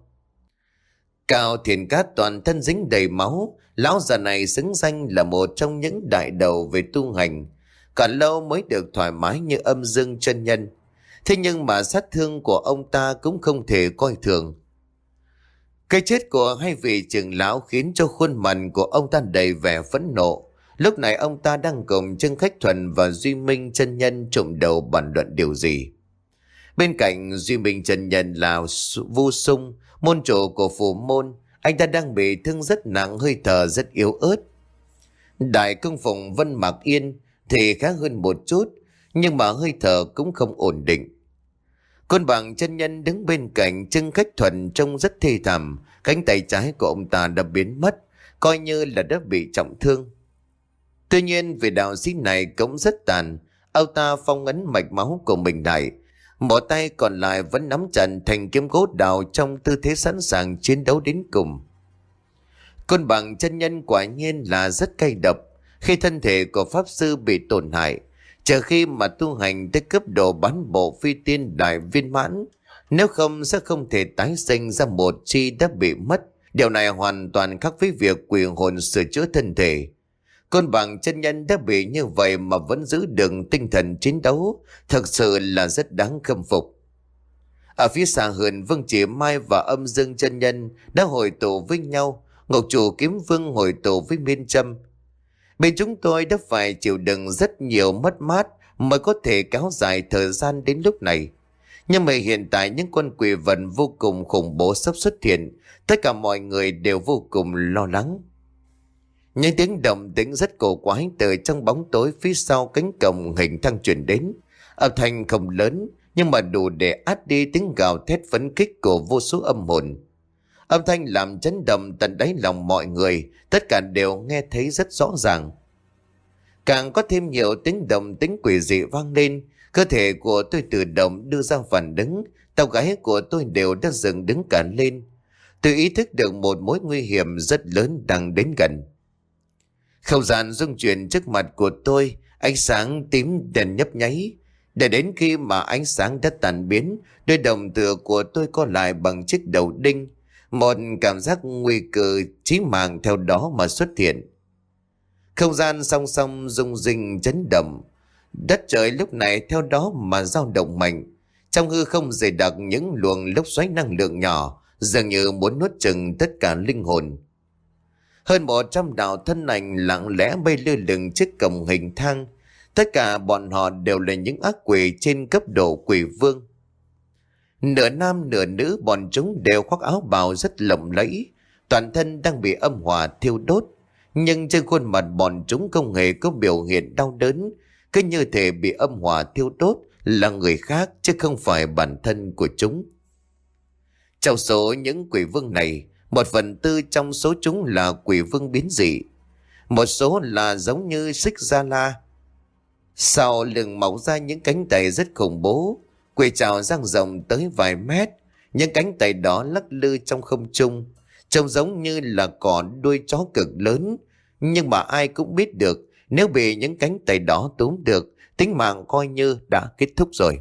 Cao Thiền Cát toàn thân dính đầy máu, lão già này xứng danh là một trong những đại đầu về tu hành, cả lâu mới được thoải mái như Âm Dương chân nhân. Thế nhưng mà sát thương của ông ta cũng không thể coi thường. Cái chết của hai vị trưởng lão khiến cho khuôn mặt của ông ta đầy vẻ phẫn nộ. Lúc này ông ta đang cùng Trương Khách Thuần và Duy Minh chân nhân trộm đầu bàn luận điều gì. Bên cạnh Duy Minh chân nhân là Vu Sung, môn chủ của Phù Môn. Anh ta đang bị thương rất nặng, hơi thở rất yếu ớt. Đại công phụng Vân Mạc Yên thì khá hơn một chút, nhưng mà hơi thở cũng không ổn định. Côn Bằng chân nhân đứng bên cạnh Trương Khách Thuần trông rất thê thảm, cánh tay trái của ông ta đã biến mất, coi như là đã bị trọng thương. Tuy nhiên vị đạo sĩ này cũng rất tàn, ông ta phong ấn mạch máu của mình lại, một tay còn lại vẫn nắm chặt thanh kiếm gỗ đào trong tư thế sẵn sàng chiến đấu đến cùng. Côn Bằng chân nhân quả nhiên là rất cay độc. Khi thân thể của pháp sư bị tổn hại, chờ khi mà tu hành tới cấp độ bán bộ phi tiên đại viên mãn, nếu không sẽ không thể tái sinh ra một chi đã bị mất. Điều này hoàn toàn khác với việc quỷ hồn sửa chữa thân thể. Côn Bằng chân nhân đã bị như vậy mà vẫn giữ được tinh thần chiến đấu, thực sự là rất đáng khâm phục. Ở phía xa hơn, Vương Chỉ Mai và Âm Dương chân nhân đã hội tụ với nhau, Ngọc Chủ Kiếm Vương hội tụ với Miên Trâm. Bên chúng tôi đã phải chịu đựng rất nhiều mất mát mới có thể kéo dài thời gian đến lúc này. Nhưng mà hiện tại những con quỷ vật vô cùng khủng bố sắp xuất hiện, tất cả mọi người đều vô cùng lo lắng. Những tiếng động tĩnh rất cổ quái từ trong bóng tối phía sau cánh cổng hình thang truyền đến. Âm thanh không lớn, nhưng mà đủ để át đi tiếng gào thét phấn khích của vô số âm hồn. Âm thanh làm chấn động tận đáy lòng mọi người, tất cả đều nghe thấy rất rõ ràng. Càng có thêm nhiều tiếng động tính quỷ dị vang lên, cơ thể của tôi tự động đưa ra phản đứng, tóc gáy của tôi đều đã dựng đứng cả lên. Tôi ý thức được một mối nguy hiểm rất lớn đang đến gần. Không gian rung chuyển trước mặt của tôi, ánh sáng tím đèn nhấp nháy. Để đến khi mà ánh sáng đã tàn biến, đôi đồng tử của tôi co lại bằng chiếc đầu đinh. Một cảm giác nguy cơ chí mạng theo đó mà xuất hiện. Không gian song song rung rinh chấn động. Đất trời lúc này theo đó mà dao động mạnh. Trong hư không dày đặc những luồng lốc xoáy năng lượng nhỏ, dường như muốn nuốt chửng tất cả linh hồn. Hơn một trăm đạo thân ảnh lặng lẽ bay lơ lửng trước cổng hình thang. Tất cả bọn họ đều là những ác quỷ trên cấp độ quỷ vương. Nửa nam nửa nữ, bọn chúng đều khoác áo bào rất lộng lẫy, toàn thân đang bị âm hỏa thiêu đốt. Nhưng trên khuôn mặt bọn chúng không hề có biểu hiện đau đớn, cứ như thể bị âm hỏa thiêu đốt là người khác chứ không phải bản thân của chúng. Trong số những quỷ vương này, một phần tư trong số chúng là quỷ vương biến dị. Một số là giống như Xích Gia La. Sau lưng mọc ra những cánh tay rất khủng bố, quỷ trảo dang rộng tới vài mét. Những cánh tay đó lắc lư trong không trung, trông giống như là cỏ đuôi chó cực lớn. Nhưng mà ai cũng biết được, nếu bị những cánh tay đó túm được, tính mạng coi như đã kết thúc rồi.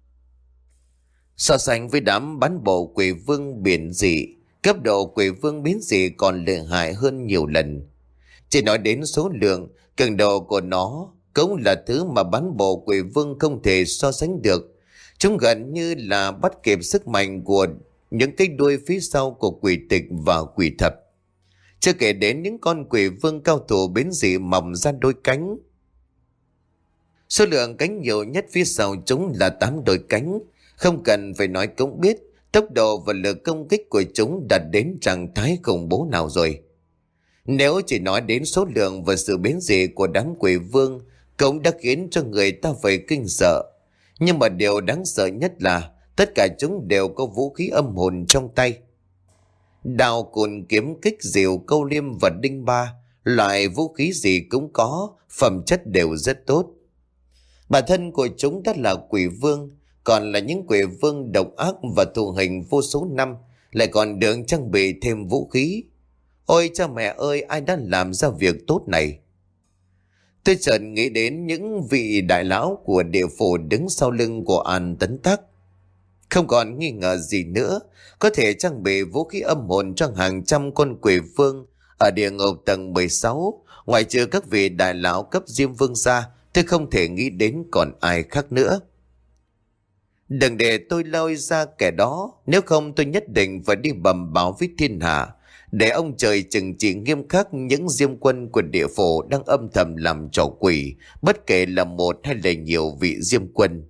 So sánh với đám bán bộ quỷ vương biển dị, cấp độ quỷ vương biến dị còn lợi hại hơn nhiều lần. Chỉ nói đến số lượng, cường độ của nó cũng là thứ mà bán bộ quỷ vương không thể so sánh được. Chúng gần như là bắt kịp sức mạnh của những cái đuôi phía sau của quỷ tịch và quỷ thập. Chưa kể đến những con quỷ vương cao thủ biến dị mọc ra đôi cánh. Số lượng cánh nhiều nhất phía sau chúng là tám đôi cánh. Không cần phải nói cũng biết tốc độ và lực công kích của chúng đạt đến trạng thái khủng bố nào rồi. Nếu chỉ nói đến số lượng và sự biến dị của đám quỷ vương cũng đã khiến cho người ta phải kinh sợ. Nhưng mà điều đáng sợ nhất là tất cả chúng đều có vũ khí âm hồn trong tay. Đao, cùn, kiếm, kích, rìu, câu liêm và đinh ba, loại vũ khí gì cũng có, phẩm chất đều rất tốt. Bản thân của chúng đã là quỷ vương, còn là những quỷ vương độc ác và thù hình vô số năm, lại còn được trang bị thêm vũ khí. Ôi cha mẹ ơi, ai đã làm ra việc tốt này? Tôi chợt nghĩ đến những vị đại lão của địa phủ đứng sau lưng của An Tấn Tắc. Không còn nghi ngờ gì nữa, có thể trang bị vũ khí âm hồn cho hàng trăm con quỷ vương ở địa ngục tầng mười sáu, ngoại trừ các vị đại lão cấp Diêm Vương ra, tôi không thể nghĩ đến còn ai khác nữa. Đừng để tôi lôi ra kẻ đó, nếu không tôi nhất định phải đi bẩm báo với thiên hạ, để ông trời trừng trị nghiêm khắc những diêm quân của địa phủ đang âm thầm làm trò quỷ, bất kể là một hay là nhiều vị diêm quân.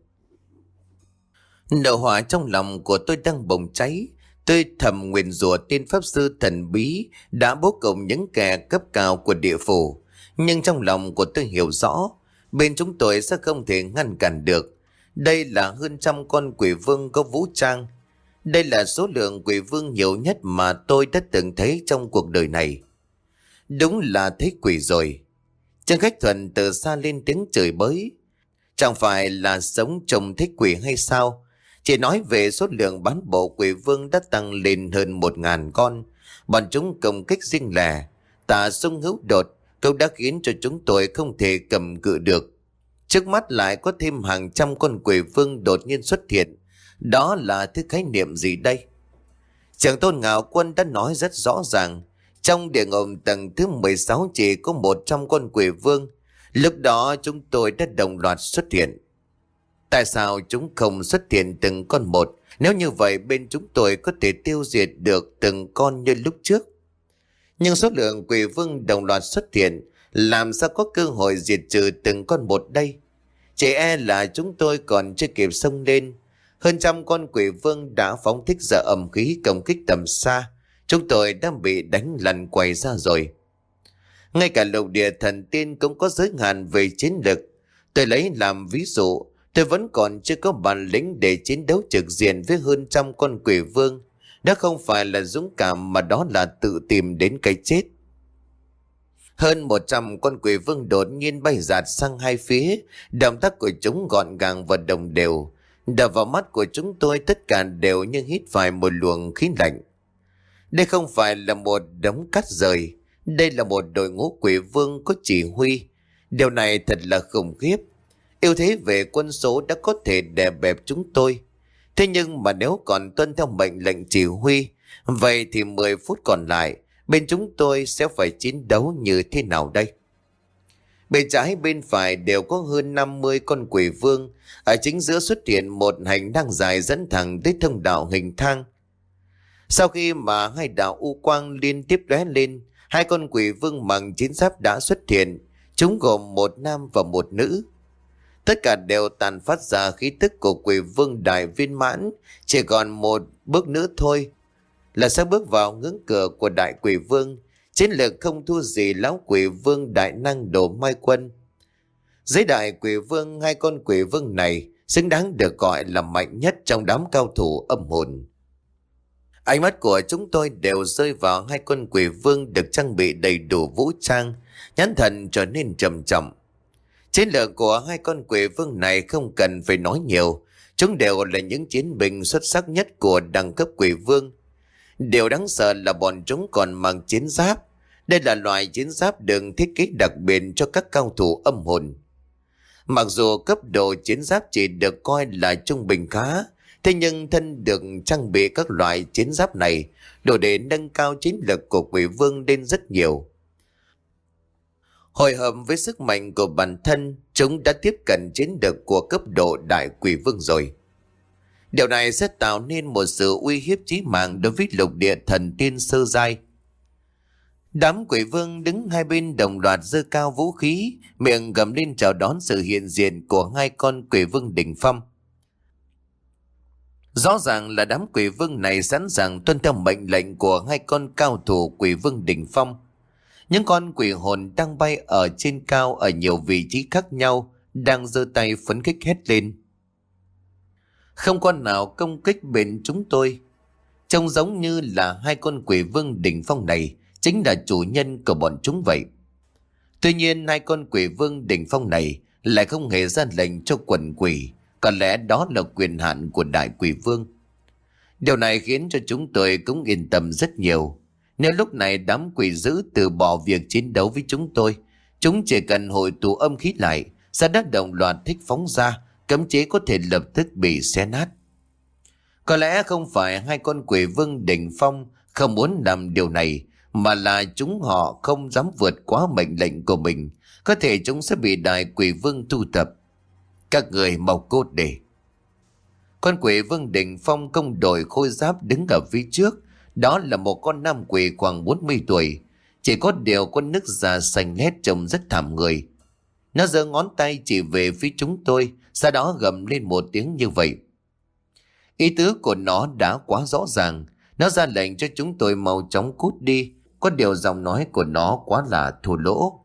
Nợ hỏa trong lòng của tôi đang bùng cháy. Tôi thầm nguyền rủa tên pháp sư thần bí đã bố cùng những kẻ cấp cao của địa phủ. Nhưng trong lòng của tôi hiểu rõ, bên chúng tôi sẽ không thể ngăn cản được. Đây là hơn trăm con quỷ vương có vũ trang. Đây là số lượng quỷ vương nhiều nhất mà tôi đã từng thấy trong cuộc đời này. Đúng là thấy quỷ rồi. Trương Khách Thuần từ xa lên tiếng chửi bới. Chẳng phải là sống trông thích quỷ hay sao? Chỉ nói về số lượng bán bộ quỷ vương đã tăng lên hơn một ngàn con. Bọn chúng công kích riêng lẻ, tà xung hữu đột, cũng đã khiến cho chúng tôi không thể cầm cự được. Trước mắt lại có thêm hàng trăm con quỷ vương đột nhiên xuất hiện. Đó là thứ khái niệm gì đây? Trưởng tôn Ngạo Quân đã nói rất rõ ràng, trong địa ngục tầng thứ mười sáu chỉ có một trăm con quỷ vương. Lúc đó chúng tôi đã đồng loạt xuất hiện. Tại sao chúng không xuất hiện từng con một? Nếu như vậy bên chúng tôi có thể tiêu diệt được từng con như lúc trước. Nhưng số lượng quỷ vương đồng loạt xuất hiện, làm sao có cơ hội diệt trừ từng con một đây? Chỉ e là chúng tôi còn chưa kịp xông lên. Hơn trăm con quỷ vương đã phóng thích ra ầm khí công kích tầm xa. Chúng tôi đang bị đánh lăn quay ra rồi. Ngay cả lục địa thần tiên cũng có giới hạn về chiến lực. Tôi lấy làm ví dụ, Tôi vẫn còn chưa có bản lĩnh để chiến đấu trực diện với hơn trăm con quỷ vương. Đó không phải là dũng cảm mà đó là tự tìm đến cái chết. Hơn một trăm con quỷ vương đột nhiên bay dạt sang hai phía. Động tác của chúng gọn gàng và đồng đều. Đập vào mắt của chúng tôi tất cả đều như hít phải một luồng khí lạnh. Đây không phải là một đống cát rời. Đây là một đội ngũ quỷ vương có chỉ huy. Điều này thật là khủng khiếp. Ưu thế về quân số đã có thể đè bẹp chúng tôi. Thế nhưng mà nếu còn tuân theo mệnh lệnh chỉ huy, vậy thì mười phút còn lại, bên chúng tôi sẽ phải chiến đấu như thế nào đây? Bên trái bên phải đều có hơn năm mươi con quỷ vương. Ở chính giữa xuất hiện một hành lang dài dẫn thẳng tới thông đạo hình thang. Sau khi mà hai đạo u quang liên tiếp lóe lên, hai con quỷ vương mặc chiến giáp đã xuất hiện. Chúng gồm một nam và một nữ. Tất cả đều tàn phát ra khí tức của quỷ vương đại viên mãn. Chỉ còn một bước nữa thôi là sẽ bước vào ngưỡng cửa của đại quỷ vương. Chiến lược không thua gì lão quỷ vương đại năng Đồ Mai Quân. Dưới đại quỷ vương, hai con quỷ vương này xứng đáng được gọi là mạnh nhất trong đám cao thủ âm hồn. Ánh mắt của chúng tôi đều rơi vào hai con quỷ vương được trang bị đầy đủ vũ trang, nhãn thần trở nên trầm trọng. Chiến lược của hai con quỷ vương này không cần phải nói nhiều, chúng đều là những chiến binh xuất sắc nhất của đẳng cấp quỷ vương. Điều đáng sợ là bọn chúng còn mang chiến giáp. Đây là loại chiến giáp được thiết kế đặc biệt cho các cao thủ âm hồn. Mặc dù cấp độ chiến giáp chỉ được coi là trung bình khá, thế nhưng thân được trang bị các loại chiến giáp này đủ để nâng cao chiến lực của quỷ vương lên rất nhiều. Hồi hợp với sức mạnh của bản thân, chúng đã tiếp cận chiến lược của cấp độ đại quỷ vương rồi. Điều này sẽ tạo nên một sự uy hiếp chí mạng đối với lục địa thần tiên sơ giai. Đám quỷ vương đứng hai bên đồng loạt giơ cao vũ khí, miệng gầm lên chào đón sự hiện diện của hai con quỷ vương đỉnh phong. Rõ ràng là đám quỷ vương này sẵn sàng tuân theo mệnh lệnh của hai con cao thủ quỷ vương đỉnh phong. Những con quỷ hồn đang bay ở trên cao ở nhiều vị trí khác nhau, đang giơ tay phấn khích hét lên. Không con nào công kích bên chúng tôi. Trông giống như là hai con quỷ vương đỉnh phong này chính là chủ nhân của bọn chúng vậy. Tuy nhiên hai con quỷ vương đỉnh phong này lại không hề ra lệnh cho quần quỷ. Có lẽ đó là quyền hạn của đại quỷ vương. Điều này khiến cho chúng tôi cũng yên tâm rất nhiều. Nếu lúc này đám quỷ dữ từ bỏ việc chiến đấu với chúng tôi, chúng chỉ cần hội tụ âm khí lại, ra đất đồng loạt thích phóng ra, cấm chế có thể lập tức bị xé nát. Có lẽ không phải hai con quỷ vương đỉnh phong không muốn làm điều này, mà là chúng họ không dám vượt quá mệnh lệnh của mình. Có thể chúng sẽ bị đại quỷ vương thu thập. Các người mau cốt để. Con quỷ vương đỉnh phong công đội khôi giáp đứng ở phía trước. Đó là một con nam quỷ khoảng bốn mươi tuổi. Chỉ có điều con nước da xanh lét trông rất thảm người. Nó giơ ngón tay chỉ về phía chúng tôi, sau đó gầm lên một tiếng như vậy. Ý tứ của nó đã quá rõ ràng. Nó ra lệnh cho chúng tôi mau chóng cút đi. Có điều giọng nói của nó quá là thô lỗ.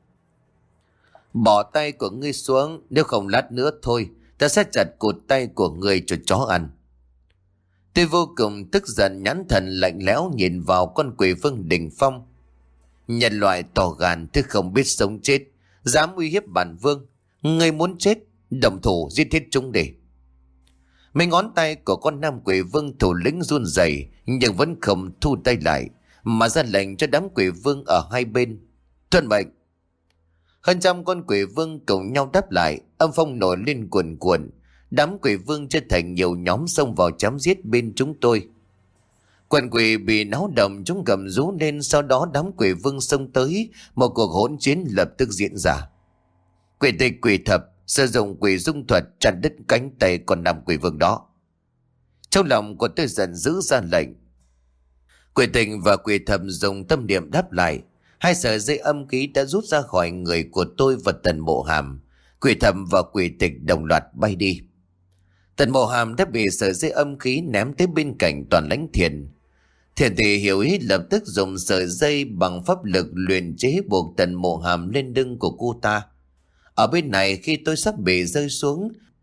Bỏ tay của ngươi xuống, nếu không lát nữa thôi ta sẽ chặt cụt tay của ngươi cho chó ăn. Tôi vô cùng tức giận, nhãn thần lạnh lẽo nhìn vào con quỷ vương đỉnh phong. Nhân loại to gan thứ không biết sống chết, dám uy hiếp bản vương. Ngươi muốn chết, đồng thủ giết hết chúng đi. Mấy ngón tay của con nam quỷ vương thủ lĩnh run rẩy nhưng vẫn không thu tay lại, mà ra lệnh cho đám quỷ vương ở hai bên. Tuân mệnh. Hơn trăm con quỷ vương cùng nhau đáp lại, âm phong nổi lên cuồn cuộn. Đám quỷ vương trở thành nhiều nhóm xông vào chém giết bên chúng tôi. Quần quỷ bị náo động, chúng gầm rú lên, sau đó đám quỷ vương xông tới, một cuộc hỗn chiến lập tức diễn ra. Quỷ tịch quỷ thập sử dụng quỷ dung thuật chặt đứt cánh tay con nam quỷ vương đó. Trong lòng của tôi giận dữ ra lệnh. Quỷ tịch và quỷ thập dùng tâm niệm đáp lại. Hai sợi dây âm khí đã rút ra khỏi người của tôi và Tần Mộ Hàm. Quỷ thập và quỷ tịch đồng loạt bay đi. Tần Mộ Hàm đã bị sợi dây âm khí ném tới bên cạnh Toàn Lãnh Thiền. Thiền thì hiểu ý, lập tức dùng sợi dây bằng pháp lực luyện chế buộc Tần Mộ Hàm lên lưng của cô ta. Ở bên này khi tôi sắp bị rơi xuống,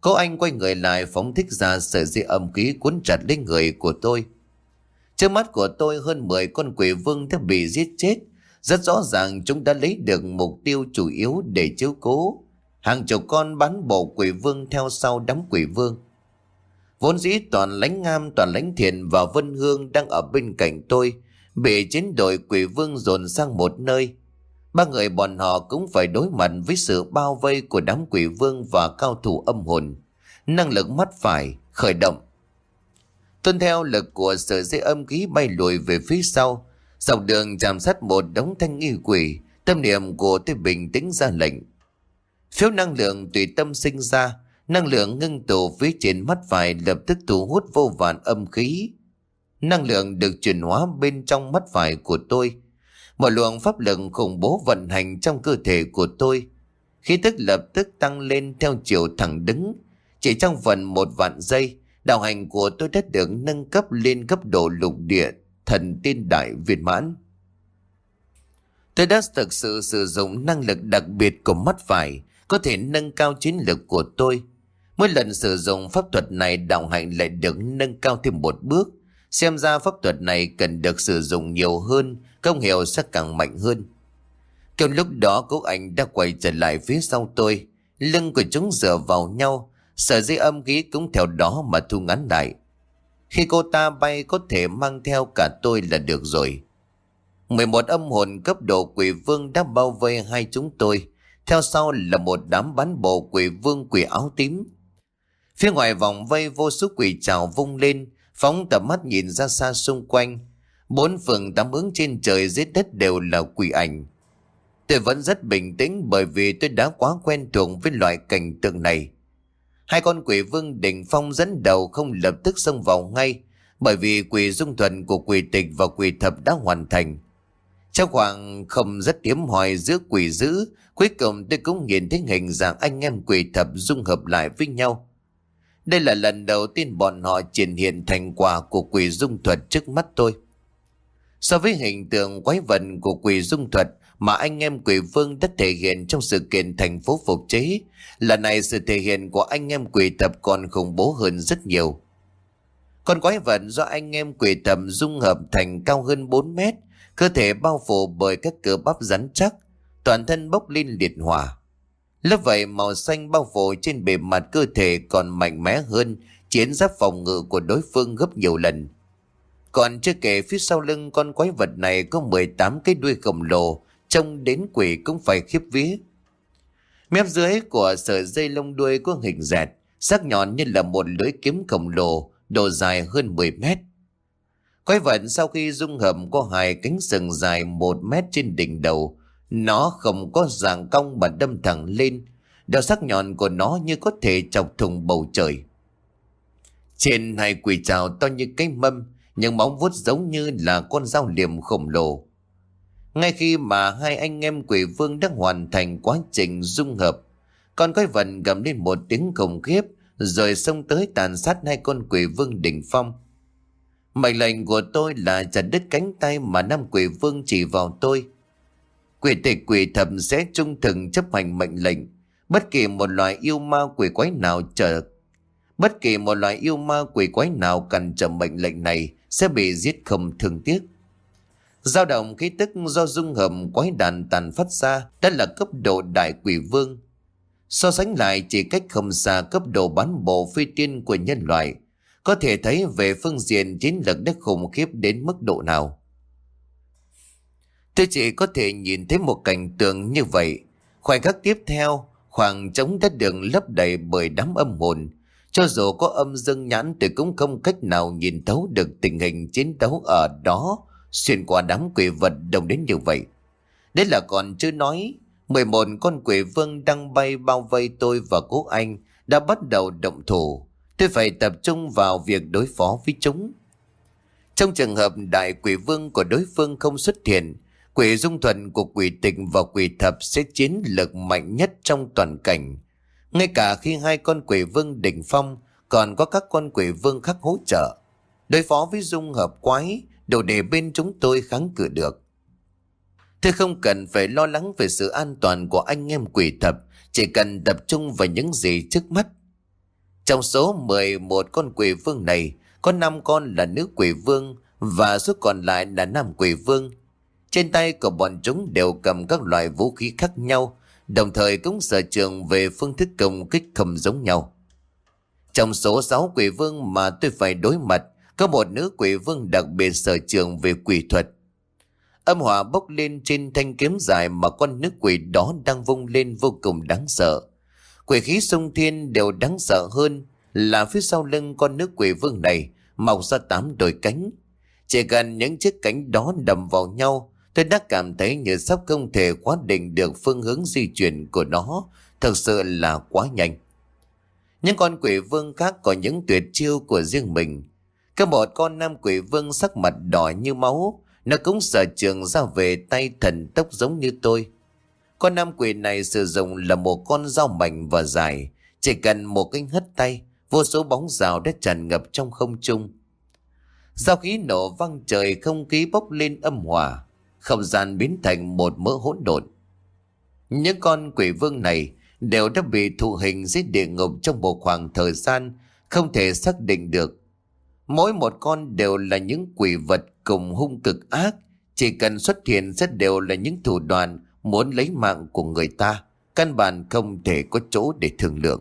Cô anh quay người lại phóng thích ra sợi dây âm khí cuốn chặt lấy người của tôi. Trước mắt của tôi hơn mười con quỷ vương đã bị giết chết. Rất rõ ràng chúng đã lấy được mục tiêu chủ yếu để chiếu cố. Hàng chục con bán bộ quỷ vương theo sau đám quỷ vương. Vốn dĩ toàn lãnh ngam, toàn lãnh thiện và Vân Hương đang ở bên cạnh tôi bị chiến đội quỷ vương dồn sang một nơi. Ba người bọn họ cũng phải đối mặt với sự bao vây của đám quỷ vương và cao thủ âm hồn. Năng lực mắt phải khởi động. Tuân theo lực của sợi dây âm khí bay lùi về phía sau. Dọc đường chạm sát một đống thanh nghi quỷ. Tâm niệm của tôi bình tĩnh ra lệnh. Phiếu năng lượng tùy tâm sinh ra. Năng lượng ngưng tụ phía trên mắt phải lập tức thu hút vô vàn âm khí. Năng lượng được chuyển hóa bên trong mắt phải của tôi. Một luồng pháp lực khủng bố vận hành trong cơ thể của tôi. Khí tức lập tức tăng lên theo chiều thẳng đứng. Chỉ trong vòng một vạn giây, đạo hành của tôi đã được nâng cấp lên cấp độ lục địa thần tiên đại viên mãn. Tôi đã thực sự sử dụng năng lực đặc biệt của mắt phải, có thể nâng cao chiến lực của tôi. Mỗi lần sử dụng pháp thuật này, đạo hạnh lại được nâng cao thêm một bước. Xem ra pháp thuật này cần được sử dụng nhiều hơn, công hiệu sẽ càng mạnh hơn. Trong lúc đó cô anh đã quay trở lại phía sau tôi. Lưng của chúng dựa vào nhau, sợi dây âm khí cũng theo đó mà thu ngắn lại. Khi cô ta bay có thể mang theo cả tôi là được rồi. mười một âm hồn cấp độ quỷ vương đã bao vây hai chúng tôi. Theo sau là một đám bán bộ quỷ vương quỷ áo tím. Phía ngoài vòng vây vô số quỷ trào vung lên, phóng tầm mắt nhìn ra xa xung quanh. Bốn phương tám hướng trên trời dưới đất đều là quỷ ảnh. Tôi vẫn rất bình tĩnh bởi vì tôi đã quá quen thuộc với loại cảnh tượng này. Hai con quỷ vương đỉnh phong dẫn đầu không lập tức xông vào ngay, bởi vì quỷ dung thuần của quỷ tịch và quỷ thập đã hoàn thành. Trong khoảng không rất hiếm hoi giữa quỷ dữ, cuối cùng tôi cũng nhìn thấy hình dạng anh em quỷ thập dung hợp lại với nhau. Đây là lần đầu tiên bọn họ triển hiện thành quả của quỷ dung thuật trước mắt tôi. So với hình tượng quái vật của quỷ dung thuật mà anh em quỷ vương đã thể hiện trong sự kiện thành phố phục chế, lần này sự thể hiện của anh em quỷ thập còn khủng bố hơn rất nhiều. Con quái vật do anh em quỷ thập dung hợp thành cao hơn bốn mét, cơ thể bao phủ bởi các cơ bắp rắn chắc, toàn thân bốc lên liệt hỏa. Lớp vảy màu xanh bao phủ trên bề mặt cơ thể còn mạnh mẽ hơn chiến giáp phòng ngự của đối phương gấp nhiều lần. Còn chưa kể phía sau lưng con quái vật này có mười tám cái đuôi khổng lồ, trông đến quỷ cũng phải khiếp vía. Mép dưới của sợi dây lông đuôi có hình dẹt, sắc nhọn như là một lưỡi kiếm khổng lồ, độ dài hơn mười mét. Quái vật sau khi dung hợp có hai cánh sừng dài một mét trên đỉnh đầu. Nó không có dạng cong mà đâm thẳng lên. Đầu sắc nhọn của nó như có thể chọc thủng bầu trời. Trên hai quỷ trào to như cái mâm, những móng vuốt giống như là con dao liềm khổng lồ. Ngay khi mà hai anh em quỷ vương đã hoàn thành quá trình dung hợp, con quái vật gầm lên một tiếng khủng khiếp rồi xông tới tàn sát hai con quỷ vương đỉnh phong. Mệnh lệnh của tôi là chặt đứt cánh tay mà năm quỷ vương chỉ vào tôi. Quỷ tịch quỷ thập sẽ trung thực chấp hành mệnh lệnh. Bất kỳ một loài yêu ma quỷ quái nào trở Bất kỳ một loài yêu ma quỷ quái nào cản trở mệnh lệnh này sẽ bị giết không thương tiếc. Dao động khí tức do dung hợp quái đàn tàn phát ra đã là cấp độ đại quỷ vương. So sánh lại chỉ cách không xa cấp độ bán bộ phi tiên của nhân loại, có thể thấy về phương diện chiến lược đã khủng khiếp đến mức độ nào. Tôi chỉ có thể nhìn thấy một cảnh tượng như vậy. Khoảnh khắc tiếp theo, khoảng trống đã được lấp đầy bởi đám âm hồn. Cho dù có âm dương nhãn thì cũng không cách nào nhìn thấu được tình hình chiến đấu ở đó xuyên qua đám quỷ vật đông đến như vậy. Đấy là còn chưa nói, mười một con quỷ vương đang bay bao vây tôi và cố anh đã bắt đầu động thủ. Tôi phải tập trung vào việc đối phó với chúng. Trong trường hợp đại quỷ vương của đối phương không xuất hiện, quỷ dung thuần của quỷ tịch và quỷ thập sẽ chiến lực mạnh nhất trong toàn cảnh. Ngay cả khi hai con quỷ vương đỉnh phong còn có các con quỷ vương khác hỗ trợ, đối phó với dung hợp quái đủ để bên chúng tôi kháng cự được. Tôi không cần phải lo lắng về sự an toàn của anh em quỷ thập, chỉ cần tập trung vào những gì trước mắt. Trong số mười một con quỷ vương này, có năm con là nữ quỷ vương và số còn lại là nam quỷ vương. Trên tay của bọn chúng đều cầm các loại vũ khí khác nhau, đồng thời cũng sở trường về phương thức công kích không giống nhau. Trong số sáu quỷ vương mà tôi phải đối mặt, có một nữ quỷ vương đặc biệt sở trường về quỷ thuật. Âm hỏa bốc lên trên thanh kiếm dài mà con nữ quỷ đó đang vung lên vô cùng đáng sợ. Quỷ khí xung thiên đều đáng sợ hơn là phía sau lưng con nữ quỷ vương này mọc ra tám đôi cánh. Chỉ cần những chiếc cánh đó đầm vào nhau, tôi đã cảm thấy như sắp không thể khóa định được phương hướng di chuyển của nó, thật sự là quá nhanh. Những con quỷ vương khác có những tuyệt chiêu của riêng mình. Có một con nam quỷ vương sắc mặt đỏ như máu, nó cũng sở trường ra về tay thần tốc giống như tôi. Con nam quỷ này sử dụng là một con dao mảnh và dài, chỉ cần một cái hất tay, vô số bóng rào đã tràn ngập trong không trung. Dao khí nổ vang trời, không khí bốc lên âm hỏa, không gian biến thành một mớ hỗn độn. Những con quỷ vương này đều đã bị thụ hình dưới địa ngục trong một khoảng thời gian không thể xác định được. Mỗi một con đều là những quỷ vật cùng hung cực ác, chỉ cần xuất hiện sẽ đều là những thủ đoạn muốn lấy mạng của người ta, căn bản không thể có chỗ để thương lượng.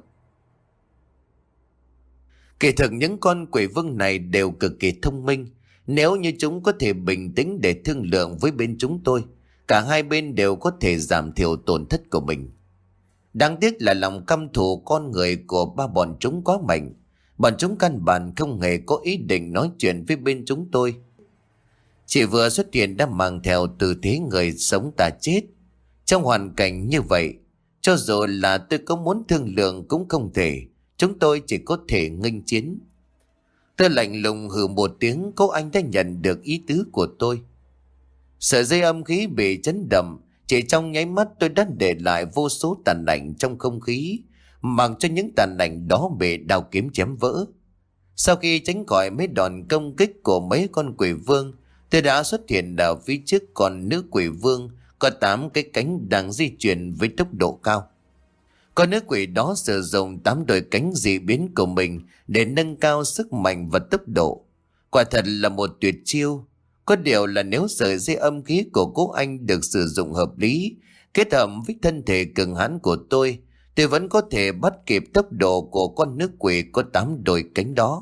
Kỳ thực những con quỷ vương này đều cực kỳ thông minh. Nếu như chúng có thể bình tĩnh để thương lượng với bên chúng tôi, cả hai bên đều có thể giảm thiểu tổn thất của mình. Đáng tiếc là lòng căm thù con người của ba bọn chúng quá mạnh. Bọn chúng căn bản không hề có ý định nói chuyện với bên chúng tôi. Chỉ vừa xuất hiện đã mang theo tư thế người sống ta chết. Trong hoàn cảnh như vậy, cho dù là tôi có muốn thương lượng cũng không thể. Chúng tôi chỉ có thể nghênh chiến. Tôi lạnh lùng hừ một tiếng, cô anh đã nhận được ý tứ của tôi. Sợi dây âm khí bị chấn động, chỉ trong nháy mắt tôi đã để lại vô số tàn ảnh trong không khí, mặc cho những tàn ảnh đó bị đao kiếm chém vỡ. Sau khi tránh khỏi mấy đòn công kích của mấy con quỷ vương, tôi đã xuất hiện ở phía trước con nữ quỷ vương có tám cái cánh đang di chuyển với tốc độ cao. Con nữ quỷ đó sử dụng tám đôi cánh dị biến của mình để nâng cao sức mạnh và tốc độ. Quả thật là một tuyệt chiêu. Có điều là nếu sợi dây âm khí của cô anh được sử dụng hợp lý, kết hợp với thân thể cường hãn của tôi, tôi vẫn có thể bắt kịp tốc độ của con nữ quỷ có tám đôi cánh đó.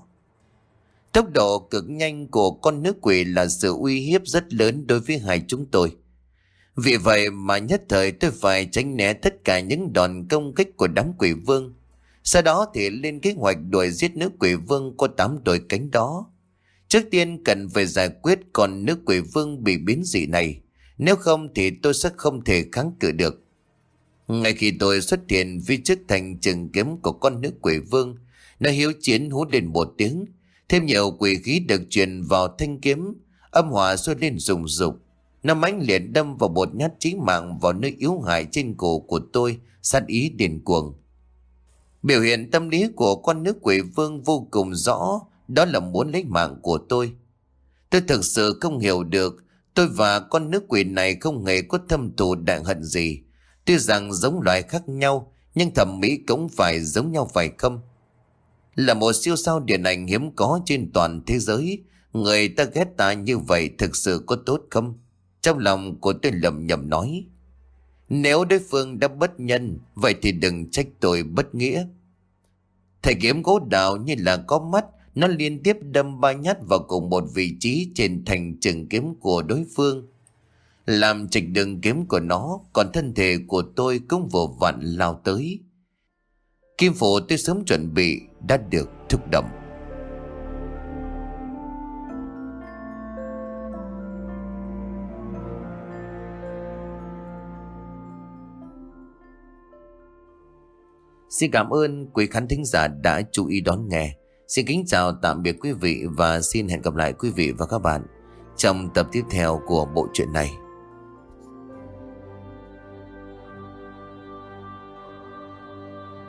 Tốc độ cực nhanh của con nữ quỷ là sự uy hiếp rất lớn đối với hai chúng tôi. Vì vậy mà nhất thời tôi phải tránh né tất cả những đòn công kích của đám quỷ vương. Sau đó thì lên kế hoạch đuổi giết nữ quỷ vương có tám đôi cánh đó. Trước tiên cần phải giải quyết con nữ quỷ vương bị biến dị này. Nếu không thì tôi sẽ không thể kháng cự được. Ngay khi tôi xuất hiện phía trước thành trường kiếm của con nữ quỷ vương, nó hiếu chiến hú lên một tiếng. Thêm nhiều quỷ khí được truyền vào thanh kiếm, âm hỏa sôi lên rùng rục. Nó mãnh liệt đâm vào một nhát chí mạng vào nơi yếu hại trên cổ của tôi, sát ý điên cuồng. Biểu hiện tâm lý của con nữ quỷ vương vô cùng rõ, đó là muốn lấy mạng của tôi. Tôi thực sự không hiểu được, tôi và con nữ quỷ này không hề có thâm thù đại hận gì. Tuy rằng giống loài khác nhau, nhưng thẩm mỹ cũng phải giống nhau phải không? Là một siêu sao điện ảnh hiếm có trên toàn thế giới, người ta ghét ta như vậy thực sự có tốt không? Trong lòng của tôi lầm nhầm nói, nếu đối phương đã bất nhân, vậy thì đừng trách tôi bất nghĩa. Thầy kiếm gỗ đào như là có mắt, nó liên tiếp đâm ba nhát vào cùng một vị trí trên thành trường kiếm của đối phương, làm chệch đường kiếm của nó, còn thân thể của tôi cũng vừa vặn lao tới. Kim phổ tôi sớm chuẩn bị đã được thúc động. Xin cảm ơn quý khán thính giả đã chú ý đón nghe. Xin kính chào tạm biệt quý vị và xin hẹn gặp lại quý vị và các bạn trong tập tiếp theo của bộ truyện này.